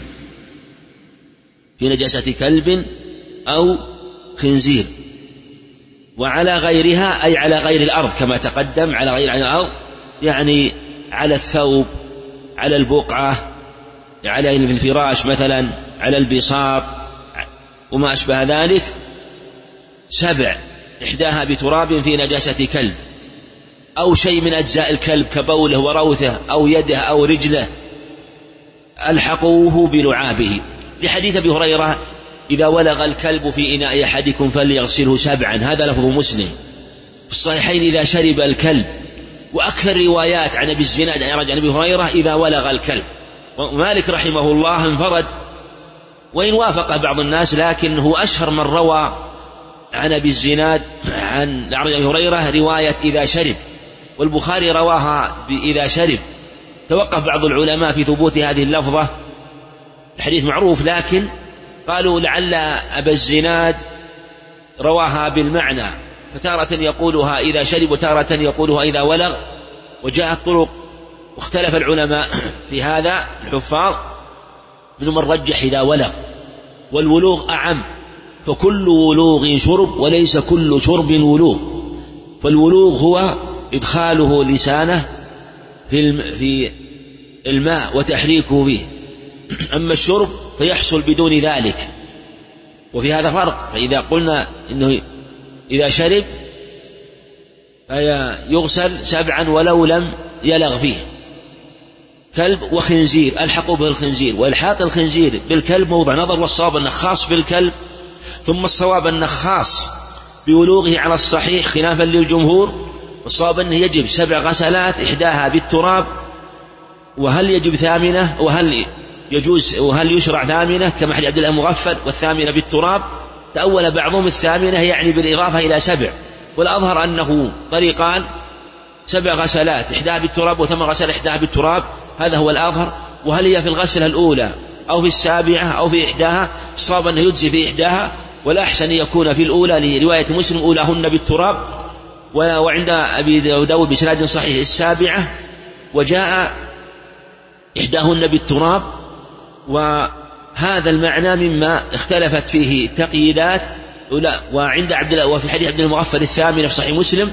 B: في نجاسة كلب أو خنزير. وعلى غيرها أي على غير الأرض كما تقدم، على غير الأرض يعني على الثوب، على البقعة، على الفراش مثلا، على البساط وما أشبه ذلك. 7 إحداها بتراب في نجاسة كلب أو شيء من أجزاء الكلب كبوله وروثه أو يده أو رجله ألحقوه بلعابه، لحديث أبي هريرة إذا ولغ الكلب في إناء أحدكم فليغسله 7، هذا لفظ مسلم. في الصحيحين إذا شرب الكلب، وأكثر روايات عن أبي الزناد عن أبي هريرة إذا ولغ الكلب. ومالك رحمه الله انفرد وإن وافق بعض الناس، لكن هو أشهر من روى عن أبي الزناد عن أبي هريرة رواية إذا شرب، والبخاري رواها بإذا شرب. توقف بعض العلماء في ثبوت هذه اللفظة، الحديث معروف، لكن قالوا لعل أبا الزناد رواها بالمعنى، فتارة يقولها إذا شرب وتارة يقولها إذا ولغ، وجاءت طرق واختلف العلماء في هذا الحفاظ، منهم من رجح إذا ولغ، والولوغ أعم، فكل ولوغ شرب وليس كل شرب ولوغ. فالولوغ هو إدخاله لسانه في الماء وتحريكه فيه، أما الشرب فيحصل بدون ذلك، وفي هذا فرق. فإذا قلنا إنه إذا شرب يغسل 7 ولو لم يلغ فيه. كلب وخنزير ألحقوا به الخنزير، وإلحاق الخنزير بالكلب موضع نظر، والصواب أنه خاص بالكلب، ثم الصواب أنه خاص بولوغه على الصحيح خلافا للجمهور، والصواب أنه يجب 7 غسلات إحداها بالتراب. وهل يجب 8 وهل يجوز وهل يشرع 8 كما حديث عبد الله المغفل، والثامنة بالتراب؟ تأول بعضهم 8 يعني بالإضافة إلى 7، والأظهر أنه طريقان، 7 غسلات إحداها بالتراب و8 غسلات إحداها بالتراب، هذا هو الأظهر. وهل هي في الغسلة الأولى أو في 7 أو في إحداها؟ الصواب أنه يجزي في إحداها، والأحسن يكون في الأولى لرواية مسلم أولاهن بالتراب. وعند أبي داود بسناد صحيح 7، وجاء إحداهن بالتراب. وهذا المعنى مما اختلفت فيه تقييدات. وعند عبد الله وفي حديث عبد المغفل 8 في صحيح مسلم.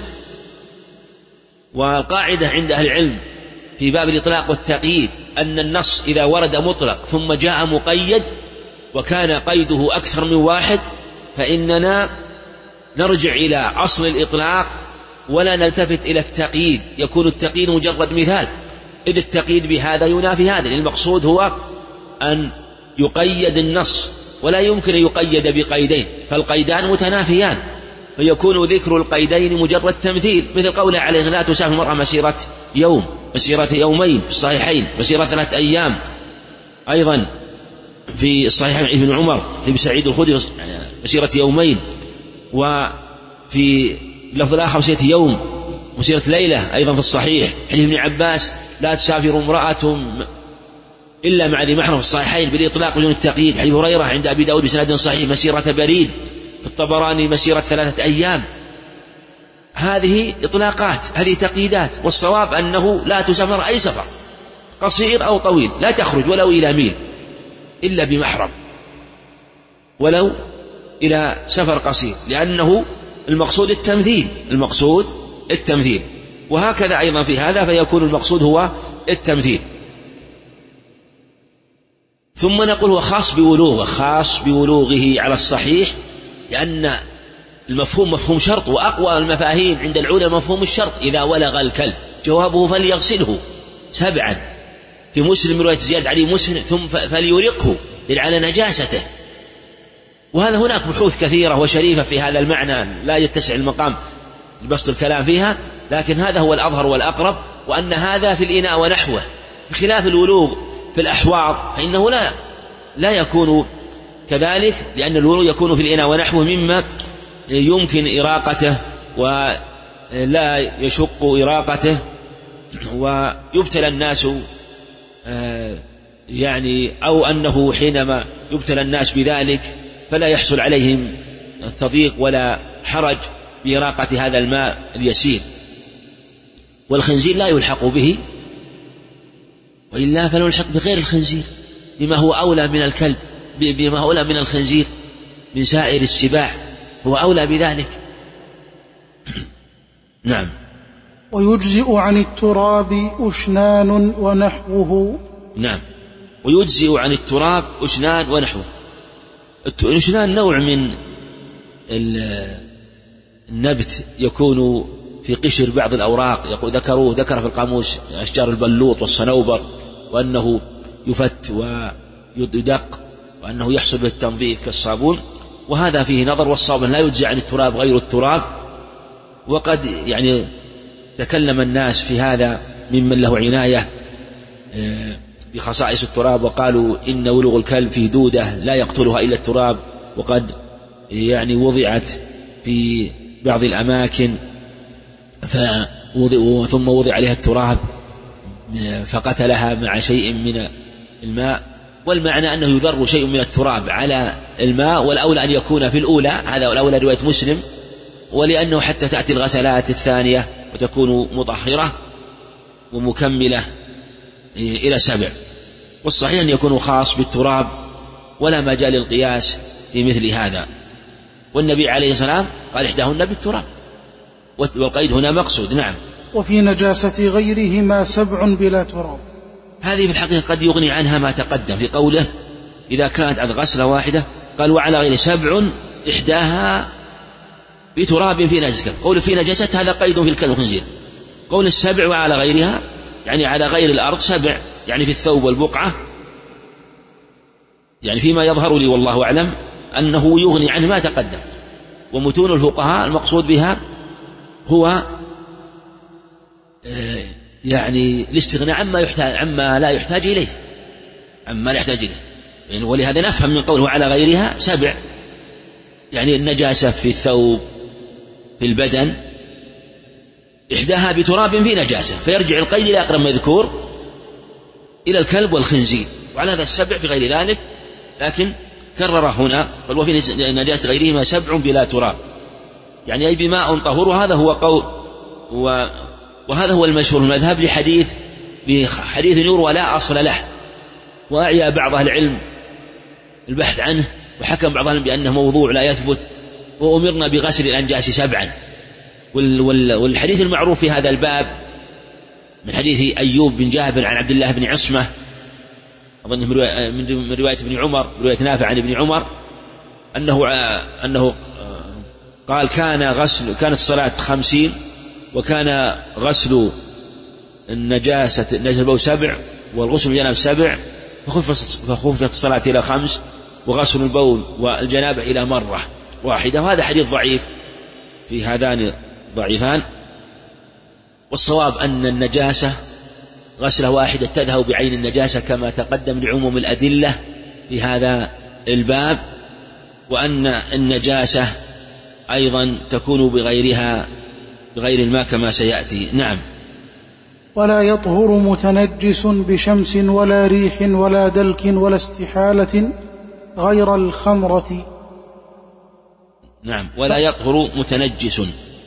B: والقاعدة عند أهل العلم في باب الإطلاق والتقييد أن النص إذا ورد مطلق ثم جاء مقيد وكان قيده أكثر من واحد، فإننا نرجع إلى أصل الإطلاق ولا نلتفت إلى التقييد، يكون التقييد مجرد مثال، إذ التقييد بهذا ينافي هذا. المقصود هو أن يقيد النص، ولا يمكن أن يقيد بقيدين، فالقيدان متنافيان، فيكون ذكر القيدين مجرد تمثيل، مثل قوله عليه لا تسافر المرأة مسيرة يوم، مسيرة يومين في الصحيحين، مسيرة 3 أيام. أيضا في الصحيحين ابن عمر ابن سعيد الخدري مسيرة يومين، وفي لفظ الآخر مسيرة يوم، مسيرة ليلة. أيضا في الصحيح حديث ابن عباس لا تسافر امرأة إلا مع ذي محرم في الصحيحين بالإطلاق بدون التقييد. حديث هريرة عند أبي داود بسند صحيح مسيرة بريد، في الطبراني مسيرة 3 أيام. هذه إطلاقات، هذه تقييدات، والصواب أنه لا تسافر أي سفر قصير أو طويل، لا تخرج ولو إلى ميل إلا بمحرم، ولو إلى سفر قصير، لأنه المقصود التمثيل، المقصود التمثيل. وهكذا أيضا في هذا فيكون المقصود هو التمثيل. ثم نقول هو خاص بولوغه، خاص بولوغه على الصحيح، لأن المفهوم مفهوم شرط، وأقوى المفاهيم عند العلماء مفهوم الشرط. إذا ولغ الكلب جوابه فليغسله 7، في مسلم رواية زياد علي مسلم ثم فليرقه على نجاسته. وهذا هناك بحوث كثيرة وشريفة في هذا المعنى لا يتسع المقام لبسط الكلام فيها، لكن هذا هو الأظهر والأقرب، وأن هذا في الإناء ونحوه، بخلاف الولوغ في الأحواض فإنه لا يكون كذلك، لأن الولوغ يكون في الإناء ونحوه مما يمكن إراقته ولا يشق إراقته، ويبتلى الناس يعني أو أنه حينما يبتلى الناس بذلك فلا يحصل عليهم تضييق ولا حرج بإراقة هذا الماء اليسير. والخنزير لا يلحق به، وإلا فلو يلحق بغير الخنزير بما هو أولى من الكلب، بما هو أولى من الخنزير من سائر السباع، هو أولى بذلك. نعم.
A: ويجزئ عن التراب أشنان ونحوه.
B: نعم، ويجزئ عن التراب أشنان ونحوه. الأشنان نوع من النبت يكون في قشر بعض الأوراق، ذكر في القاموس أشجار البلوط والصنوبر، وأنه يفت ويدق، وأنه يحصل بالتنظيف كالصابون، وهذا فيه نظر، والصواب لا يجزي عن التراب غير التراب. وقد تكلم الناس في هذا ممن له عناية بخصائص التراب، وقالوا إن ولوغ الكلب فيه دودة لا يقتلها إلا التراب، وقد وضعت في بعض الأماكن ثم وضع عليها التراب فقتلها مع شيء من الماء، والمعنى أنه يذر شيء من التراب على الماء، والأولى أن يكون في الأولى، هذا الأولى رواية مسلم، ولأنه حتى تأتي الغسلات الثانية وتكون مطهرة ومكملة إلى 7. والصحيح أن يكون خاص بالتراب ولا مجال القياس في مثل هذا. والنبي عليه السلام قال إحداهن بالتراب، والقيد هنا مقصود. نعم.
A: وفي نجاسة غيرهما 7 بلا تراب،
B: هذه في الحقيقة قد يغني عنها ما تقدم في قوله إذا كانت عن غسلة واحدة، قال وعلى غير 7 إحداها بتراب في نجاسة. قول في نجاسة هذا قيد في الكلب والخنزير. قول 7 وعلى غيرها يعني على غير الأرض 7، يعني في الثوب والبقعة، يعني فيما يظهر لي والله أعلم أنه يغني عنه ما تقدم. ومتون الفقهاء المقصود بها هو الاستغناء عما لا يحتاج إليه، يعني ولهذا نفهم من قوله على غيرها 7، يعني النجاسة في الثوب في البدن إحداها بتراب في نجاسة، فيرجع القيد إلى أقرب مذكور إلى الكلب والخنزير، وعلى هذا 7 في غير ذلك، لكن كرر هنا قال وفي نجاسة غيرهما 7 بلا تراب، يعني أي بماء طهور. وهذا هو قول وهذا هو المشهور المذهب بحديث نور ولا أصل له، وأعيا بعض أهل العلم البحث عنه، وحكم بعض العلم بأنه موضوع لا يثبت، وأمرنا بغسل الأنجاس 7. والحديث المعروف في هذا الباب من حديث أيوب بن جابر عن عبد الله بن عصمة، أظن من رواية ابن عمر، رواية نافع عن ابن عمر، أنه قال كانت الصلاة 50، وكان غسل النجاسة البول 7، والغسل الجناب 7، فخفت الصلاة إلى 5، وغسل البول والجنابة إلى مرة واحدة. وهذا حديث ضعيف، في هذان ضعيفان. والصواب أن النجاسة غسلة واحدة تذهب بعين النجاسة كما تقدم لعموم الأدلة في هذا الباب، وأن النجاسة أيضا تكون بغير الماء كما سيأتي. نعم.
A: ولا يطهر متنجس بشمس ولا ريح ولا دلك ولا استحالة غير الخمرة.
B: نعم. ولا يطهر متنجس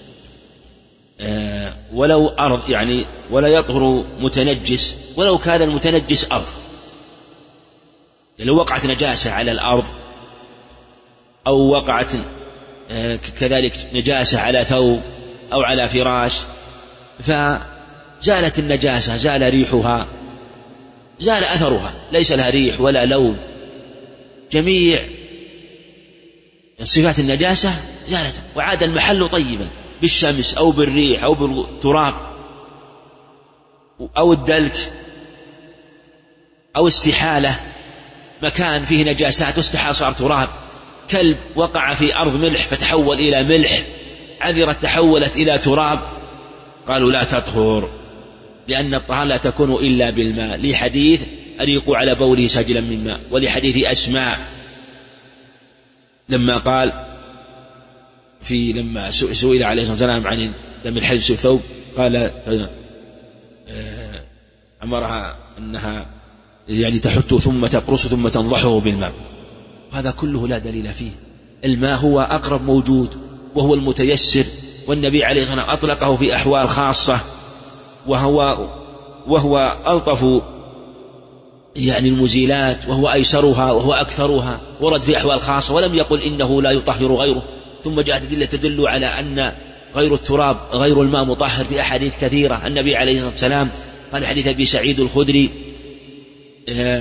B: ولو أرض، يعني ولا يطهر متنجس ولو كان المتنجس أرض، لو وقعت نجاسة على الأرض، أو وقعت كذلك نجاسة على ثوب أو على فراش، فزالت النجاسة، زال ريحها، زال أثرها، ليس لها ريح ولا لون، جميع صفات النجاسة زالت، وعاد المحل طيبا بالشمس أو بالريح أو بالتراب أو الدلك أو استحالة، مكان فيه نجاسات واستحال صار تراب، كلب وقع في أرض ملح فتحول إلى ملح، عذرة تحولت إلى تراب، قالوا لا تطهر، لأن الطهارة لا تكون إلا بالماء، لحديث أريقوا على بوله سجلا من ماء، ولحديث أسماء لما قال لما سئل عليه الصلاة والسلام عن دم الحيض في الثوب، قال أمرها أنها يعني تحت ثم تقرص ثم تنضحه بالماء. هذا كله لا دليل فيه. الماء هو أقرب موجود وهو المتيسر، والنبي عليه الصلاة والسلام أطلقه في أحوال خاصة، وهو ألطف يعني المزيلات، وهو أيسرها وهو أكثرها، ورد في أحوال خاصة، ولم يقل إنه لا يطهر غيره. ثم جاءت أدلة تدل على أن غير التراب غير الماء مطهر في أحاديث كثيرة. النبي عليه الصلاة والسلام قال حديث أبي سعيد الخدري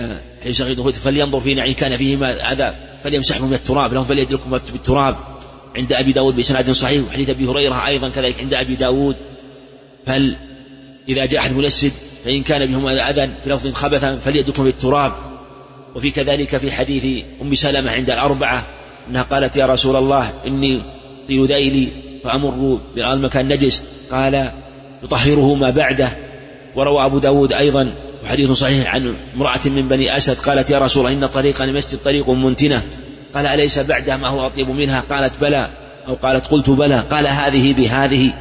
B: فلينظر فيه، يعني كان فيه ماء هذا فليمسحه من التراب، لهم فليدلكم بالتراب، عند أبي داود بإسناد صحيح، وحديث أبي هريرة أيضا كذلك عند أبي داود. إذا جاء أحد ملسد فإن كان بهما أذى في لفظ خبثا فليدكم بالتراب. وفي كذلك في حديث أم سلمة عند الأربعة أنها قالت يا رسول الله إني طيل ذيلي فأمر بالمكان نجس، قال يطهره ما بعده. وروى أبو داود أيضا وحديث صحيح عن امرأة من بني أسد قالت يا رسول الله إن طريق المسجد طريق منتنة، قال أليس بعده ما هو أطيب منها؟ قالت بلى، أو قالت قلت بلى، قال هذه بهذه.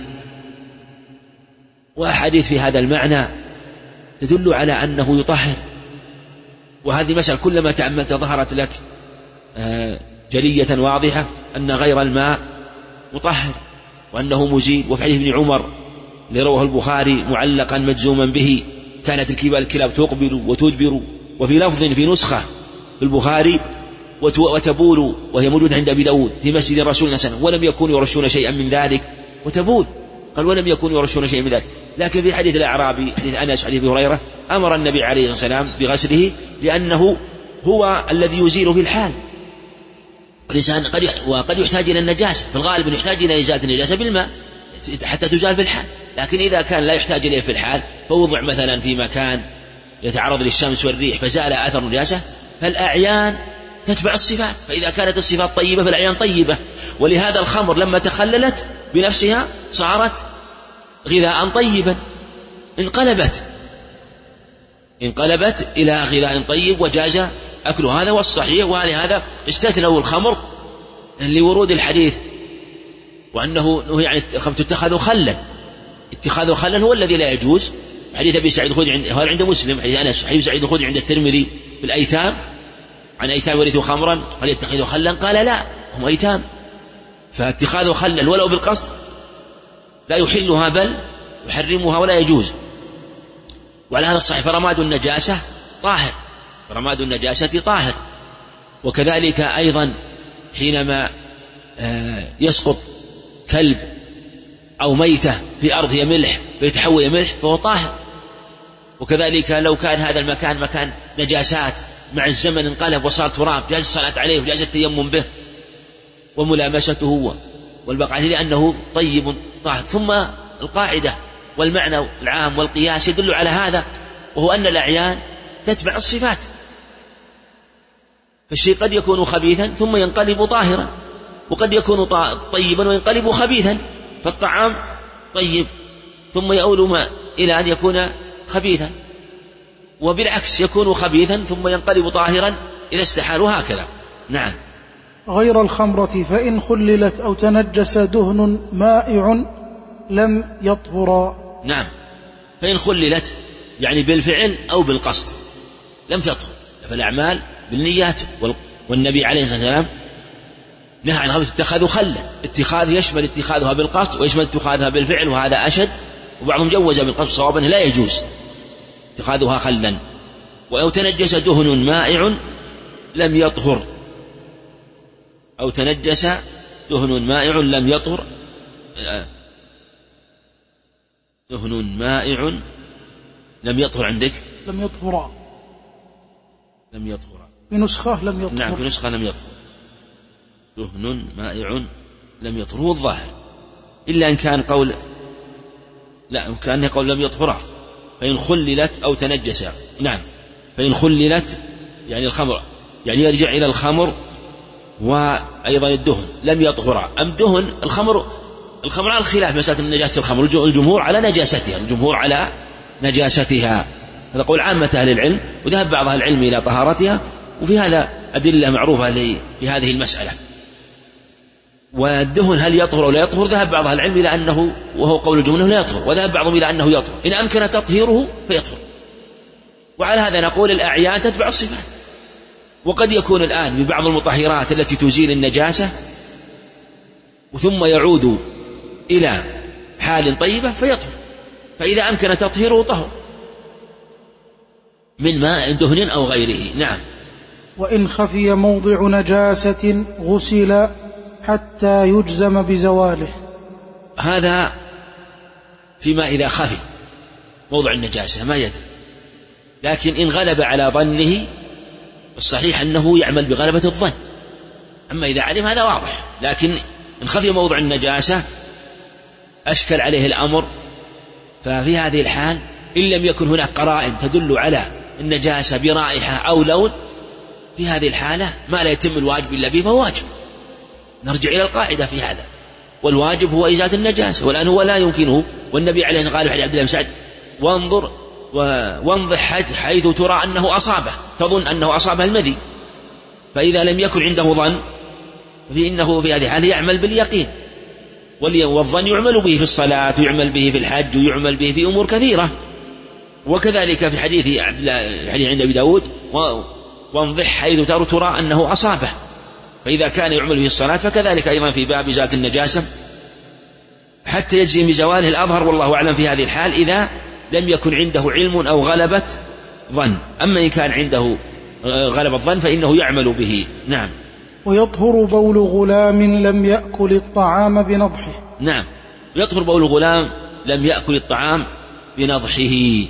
B: وأحاديث في هذا المعنى تدل على أنه يطهر. وهذه مسألة كلما تأملت ظهرت لك جلية واضحة أن غير الماء مطهر وأنه مزيل. وفي حديث ابن عمر اللي رواه البخاري معلقا مجزوما به كانت الكلاب تقبل وتدبر. وفي لفظ في نسخة في البخاري وتبول، وهي موجودة عند أبي داود في مسجد الرسول صلى الله عليه وسلم، ولم يكونوا يرشون شيئا من ذلك. وتبول قال ولم يكونوا يرشون شيئا من ذلك. لكن في حديث الأعرابي حديث أنس حديث أبي هريرة أمر النبي عليه الصلاة والسلام بغسله لأنه هو الذي يزيل في الحال. الإنسان قد يحتاج إلى النجاسة، في الغالب يحتاج إلى إزالة النجاسة بالماء حتى تزال في الحال. لكن إذا كان لا يحتاج إليه في الحال فوضع مثلا في مكان يتعرض للشمس والريح فزال أثر النجاسة، فالأعيان تتبع الصفات، فإذا كانت الصفات طيبة فالأعيان طيبة. ولهذا الخمر لما تخللت بنفسها صارت غذاء طيبا، انقلبت إلى غذاء طيب وجاز أكل هذا والصحيح. ولهذا استثنوا الخمر لورود الحديث وأنه نهي عن الخمر تتخذ خلا. اتخاذ خلا هو الذي لا يجوز. حديث أبي سعيد الخدري عند مسلم، حديث أنس حديث سعيد الخدري عند الترمذي في الأيتام عن أيتام ورثوا خمرا فليتخذوا خلا، قال لا هم أيتام، فاتخاذ خلا ولو بالقصد لا يحلها بل يحرمها ولا يجوز. وعلى هذا الصحيح فرماد النجاسة طاهر، فرماد النجاسة طاهر. وكذلك أيضا حينما يسقط كلب أو ميتة في أرض هي ملح فيتحول ملح فهو طاهر. وكذلك لو كان هذا المكان مكان نجاسات مع الزمن انقلب وصار تراب جاز الصلاة عليه وجاز التيمم به وملامسته والبقاء عليه لأنه طيب طاهر. ثم القاعدة والمعنى العام والقياس يدل على هذا، وهو أن الأعيان تتبع الصفات، فالشيء قد يكون خبيثا ثم ينقلب طاهرا، وقد يكون طيبا وينقلب خبيثا. فالطعام طيب ثم يؤول إلى أن يكون خبيثا، وبالعكس يكون خبيثا ثم ينقلب طاهرا إذا استحالوا هكذا. نعم.
A: غير الخمرة فإن خللت أو تنجس دهن مائع لم يطهر.
B: نعم، فإن خللت يعني بالفعل أو بالقصد لم تطهر، فالأعمال بالنيات. والنبي عليه الصلاة والسلام نهى عن خمر اتخاذ خلا، اتخاذ يشمل اتخاذها بالقصد ويشمل اتخاذها بالفعل، وهذا أشد. وبعضهم جوز بالقصد صوابا لا يجوز اتخاذها خلا. ولو تنجس دهن مائع لم يطهر، أو تنجس دهن مائع لم يطهر. دهن مائع لم يطهر عندك
A: لم يطهر في نسخة لم يطهر.
B: نعم في نسخة لم يطهر. دهن مائع لم يطهر هو الظاهر، إلا أن كان قول لا كان قول لم يطهر. فإن خللت أو تنجس. نعم، فإن خللت يعني الخمر، يعني يرجع إلى الخمر وأيضا الدهن لم يطهر. أم دهن الخمر على الخلاف مسألة نجاسة الخمر، الجمهور على نجاستها، هذا قول عامة أهل العلم، وذهب بعض أهل العلم إلى طهارتها، وفي هذا أدلة معروفة في هذه المسألة. والدهن هل يطهر أو لا يطهر، ذهب بعض أهل العلم إلى أنه، وهو قول الجمهور لا يطهر، وذهب بعضهم إلى أنه يطهر إن أمكن تطهيره فيطهر. وعلى هذا نقول الأعيان تتبع الصفات. وقد يكون الآن ببعض المطهرات التي تزيل النجاسة ثم يعود إلى حال طيبة فيطهر، فإذا أمكن تطهيره طهر من ماء دهن أو غيره. نعم.
A: وإن خفي موضع نجاسة غسل حتى يجزم بزواله.
B: هذا فيما إذا خفي موضع النجاسة ما يدري، لكن إن غلب على ظنه الصحيح أنه يعمل بغلبة الظن. أما إذا علم هذا واضح، لكن إن خفي موضع النجاسة أشكل عليه الأمر، ففي هذه الحال إن لم يكن هناك قرائن تدل على النجاسة برائحة أو لون، في هذه الحالة ما لا يتم الواجب إلا به فهو واجب. نرجع إلى القاعدة في هذا، والواجب هو إزالة النجاسة، والآن هو لا يمكنه. والنبي عليه الصلاة والسلام قال في حديث عبد الله بن سعد: وانضح حيث ترى أنه أصابه، تظن أنه أصابه المذي. فإذا لم يكن عنده ظن فإنه في هذه الحالة يعمل باليقين، والظن يعمل به في الصلاة، ويعمل به في الحج، ويعمل به في أمور كثيرة. وكذلك في حديث عبد الله عند أبي داود: وانضح حيث ترى أنه أصابه. فإذا كان يعمل به الصلاة فكذلك أيضا في باب إزالة النجاسة حتى يجزم بزواله الأظهر، والله أعلم في هذه الحال إذا لم يكن عنده علم أو غلبة ظن. أما إن كان عنده غلبة ظن فإنه يعمل به. نعم.
A: ويطهر بول غلام لم يأكل الطعام بنضحه.
B: نعم، يطهر بول غلام لم يأكل الطعام بنضحه.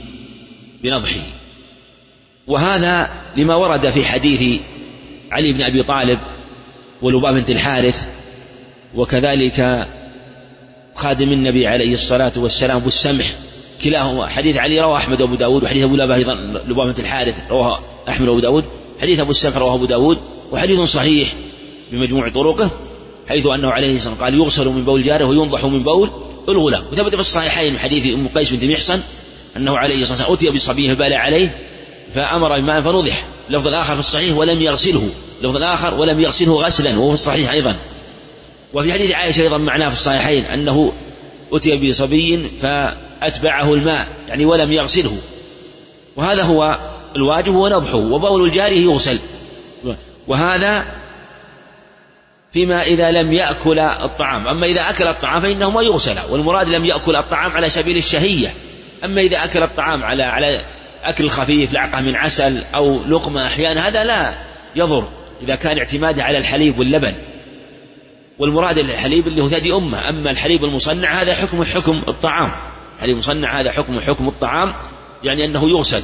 B: وهذا لما ورد في حديث علي بن أبي طالب ولبابة بنت الحارث، وكذلك خادم النبي عليه الصلاة والسلام أبو السمح، كلاهما حديث علي رواه أحمد وأبو داود، وحديث أبو لبابة أيضا لبابة بنت الحارث رواه أحمد وأبو داود، حديث أبو السمح رواه أبو داود، وحديث صحيح بمجموع طرقه، حيث أنه عليه الصلاة والسلام قال: يغسل من بول جاره وينضح من بول الغلام. وثبت في الصحيحين من حديث أم قيس بنت محصن أنه عليه الصلاة والسلام أتي بصبي فبال عليه فأمر بماء فنضح. لفظ الآخر في الصحيح: ولم يغسله. لفظ الآخر: ولم يغسله غسلا، وهو في الصحيح أيضا. وفي حديث عائشة أيضا معناه في الصحيحين أنه أتي بصبي فأتبعه الماء، يعني ولم يغسله. وهذا هو الواجب ونضحه، وبول الجاري يغسل. وهذا فيما إذا لم يأكل الطعام. أما إذا أكل الطعام فإنه ما يغسل، والمراد لم يأكل الطعام على سبيل الشهية. أما إذا أكل الطعام على أكل خفيف، لعقة من عسل أو لقمة أحيانا، هذا لا يضر إذا كان اعتماده على الحليب واللبن، والمراد الحليب اللي هو ثدي أمه. أما الحليب المصنع هذا حكم الطعام، الحليب المصنع هذا حكم الطعام، يعني أنه يغسل.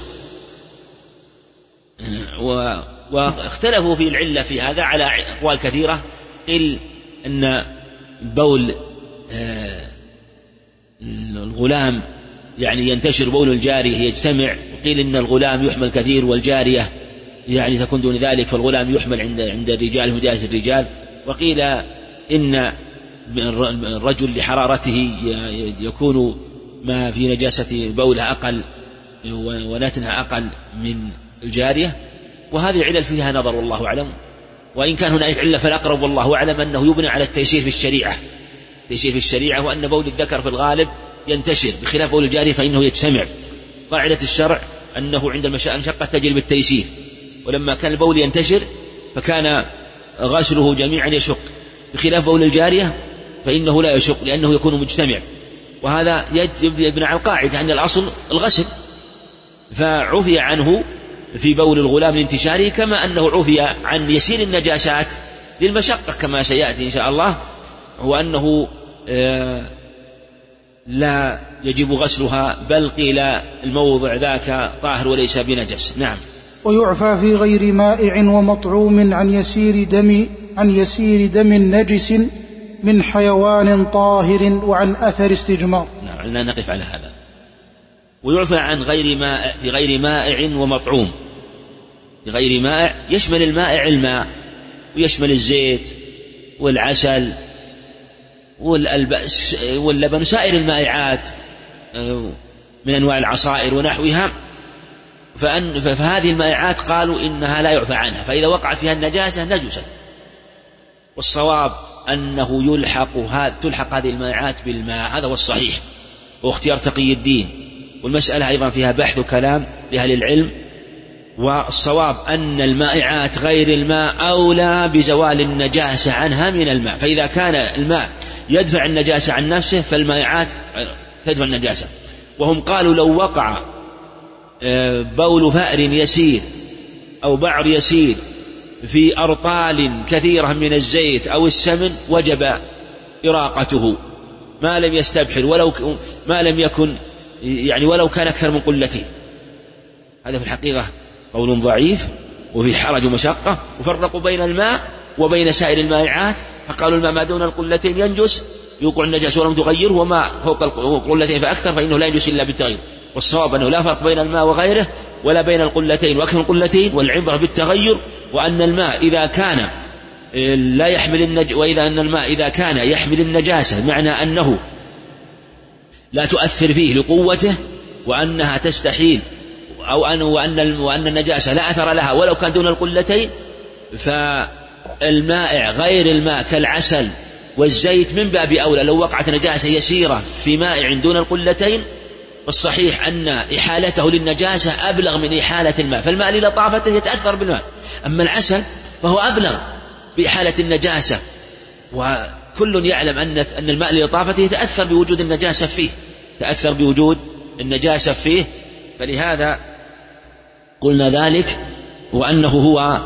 B: واختلفوا في العلة في هذا على أقوال كثيرة. قيل أن بول الغلام يعني ينتشر، بول الجارية يجتمع. وقيل إن الغلام يحمل كثير والجارية يعني تكون دون ذلك، فالغلام يحمل عند الرجال مجالس الرجال. وقيل إن الرجل لحرارته يكون ما في نجاسة بولها أقل ونتنها أقل من الجارية. وهذه العلل فيها نظر والله أعلم، وإن كان هناك علة فالأقرب والله أعلم أنه يبنى على التيسير في الشريعة. التيسير في الشريعة هو أن بول الذكر في الغالب ينتشر، بخلاف بول الجارية فإنه يجتمع. قاعدة الشرع أنه عند المشقة تجلب التيسير، ولما كان البول ينتشر فكان غسله جميعا يشق، بخلاف بول الجارية فإنه لا يشق لأنه يكون مجتمع. وهذا يبنى على القاعدة أن الأصل الغسل، فعفي عنه في بول الغلام لانتشاره، كما أنه عفي عن يسير النجاسات للمشقة كما سيأتي إن شاء الله، هو أنه لا يجب غسلها، بل قيل الموضع ذاك طاهر وليس بنجس. نعم.
A: ويعفى في غير مائع ومطعوم عن يسير دم نجس من حيوان طاهر وعن أثر استجمار.
B: نعم، لا نقف على هذا. ويعفى عن غير مائع في غير مائع ومطعوم. في غير مائع يشمل المائع الماء، ويشمل الزيت والعسل واللبن، سائر المائعات من أنواع العصائر ونحوها. فهذه المائعات قالوا إنها لا يعفى عنها، فإذا وقعت فيها النجاسة نجست. والصواب أنه تلحق هذه المائعات بالماء، هذا هو الصحيح، واختيار تقي الدين. والمسألة أيضا فيها بحث وكلام لأهل العلم، والصواب أن المائعات غير الماء أولى بزوال النجاسة عنها من الماء. فإذا كان الماء يدفع النجاسة عن نفسه فالمائعات تدفع النجاسة. وهم قالوا لو وقع بول فأر يسير أو بعر يسير في أرطال كثيرة من الزيت أو السمن وجب إراقته ما لم يستبحر، ما لم يكن يعني ولو كان أكثر من قلته. هذا في الحقيقة قول ضعيف وفي حرج ومشقة. وفرقوا بين الماء وبين سائر المائعات، فقالوا الماء ما دون القلتين ينجس يوقع النجاسة ولم تغيره، وما فوق القلتين فأكثر فإنه لا ينجس إلا بالتغير. والصواب أنه لا فرق بين الماء وغيره ولا بين القلتين وأكثر من القلتين، والعبرة بالتغير، وأن الماء إذا كان لا يحمل الماء إذا كان يحمل النجاسة معنى أنه لا تؤثر فيه لقوته وأنها تستحيل وأن النجاسة لا أثر لها ولو كان دون القلتين، فالمائع غير الماء كالعسل والزيت من باب أولى لو وقعت نجاسة يسيرة في مائع دون القلتين، فالصحيح أن إحالته للنجاسة أبلغ من إحالة الماء، فالماء للطافته يتأثر بالماء، أما العسل فهو أبلغ بإحالة النجاسة، وكل يعلم أن الماء للطافته يتأثر بوجود النجاسة فيه، فلهذا قلنا ذلك، وأنه هو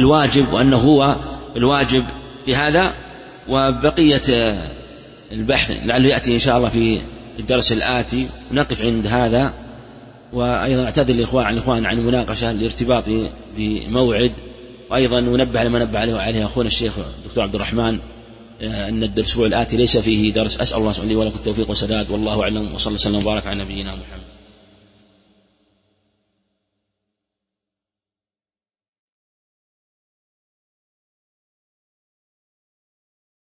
B: الواجب في هذا. وبقية البحث لعله يأتي إن شاء الله في الدرس الآتي، ونقف عند هذا. وأيضا أعتذر الإخوان عن المناقشة لارتباط بموعد، وأيضا ننبه لما نبه عليه أخونا الشيخ الدكتور عبد الرحمن أن الأسبوع الآتي ليس فيه درس. أسأل الله سبحانه ولكم التوفيق والسداد، والله أعلم، وصلى الله وسلم وبارك على نبينا محمد.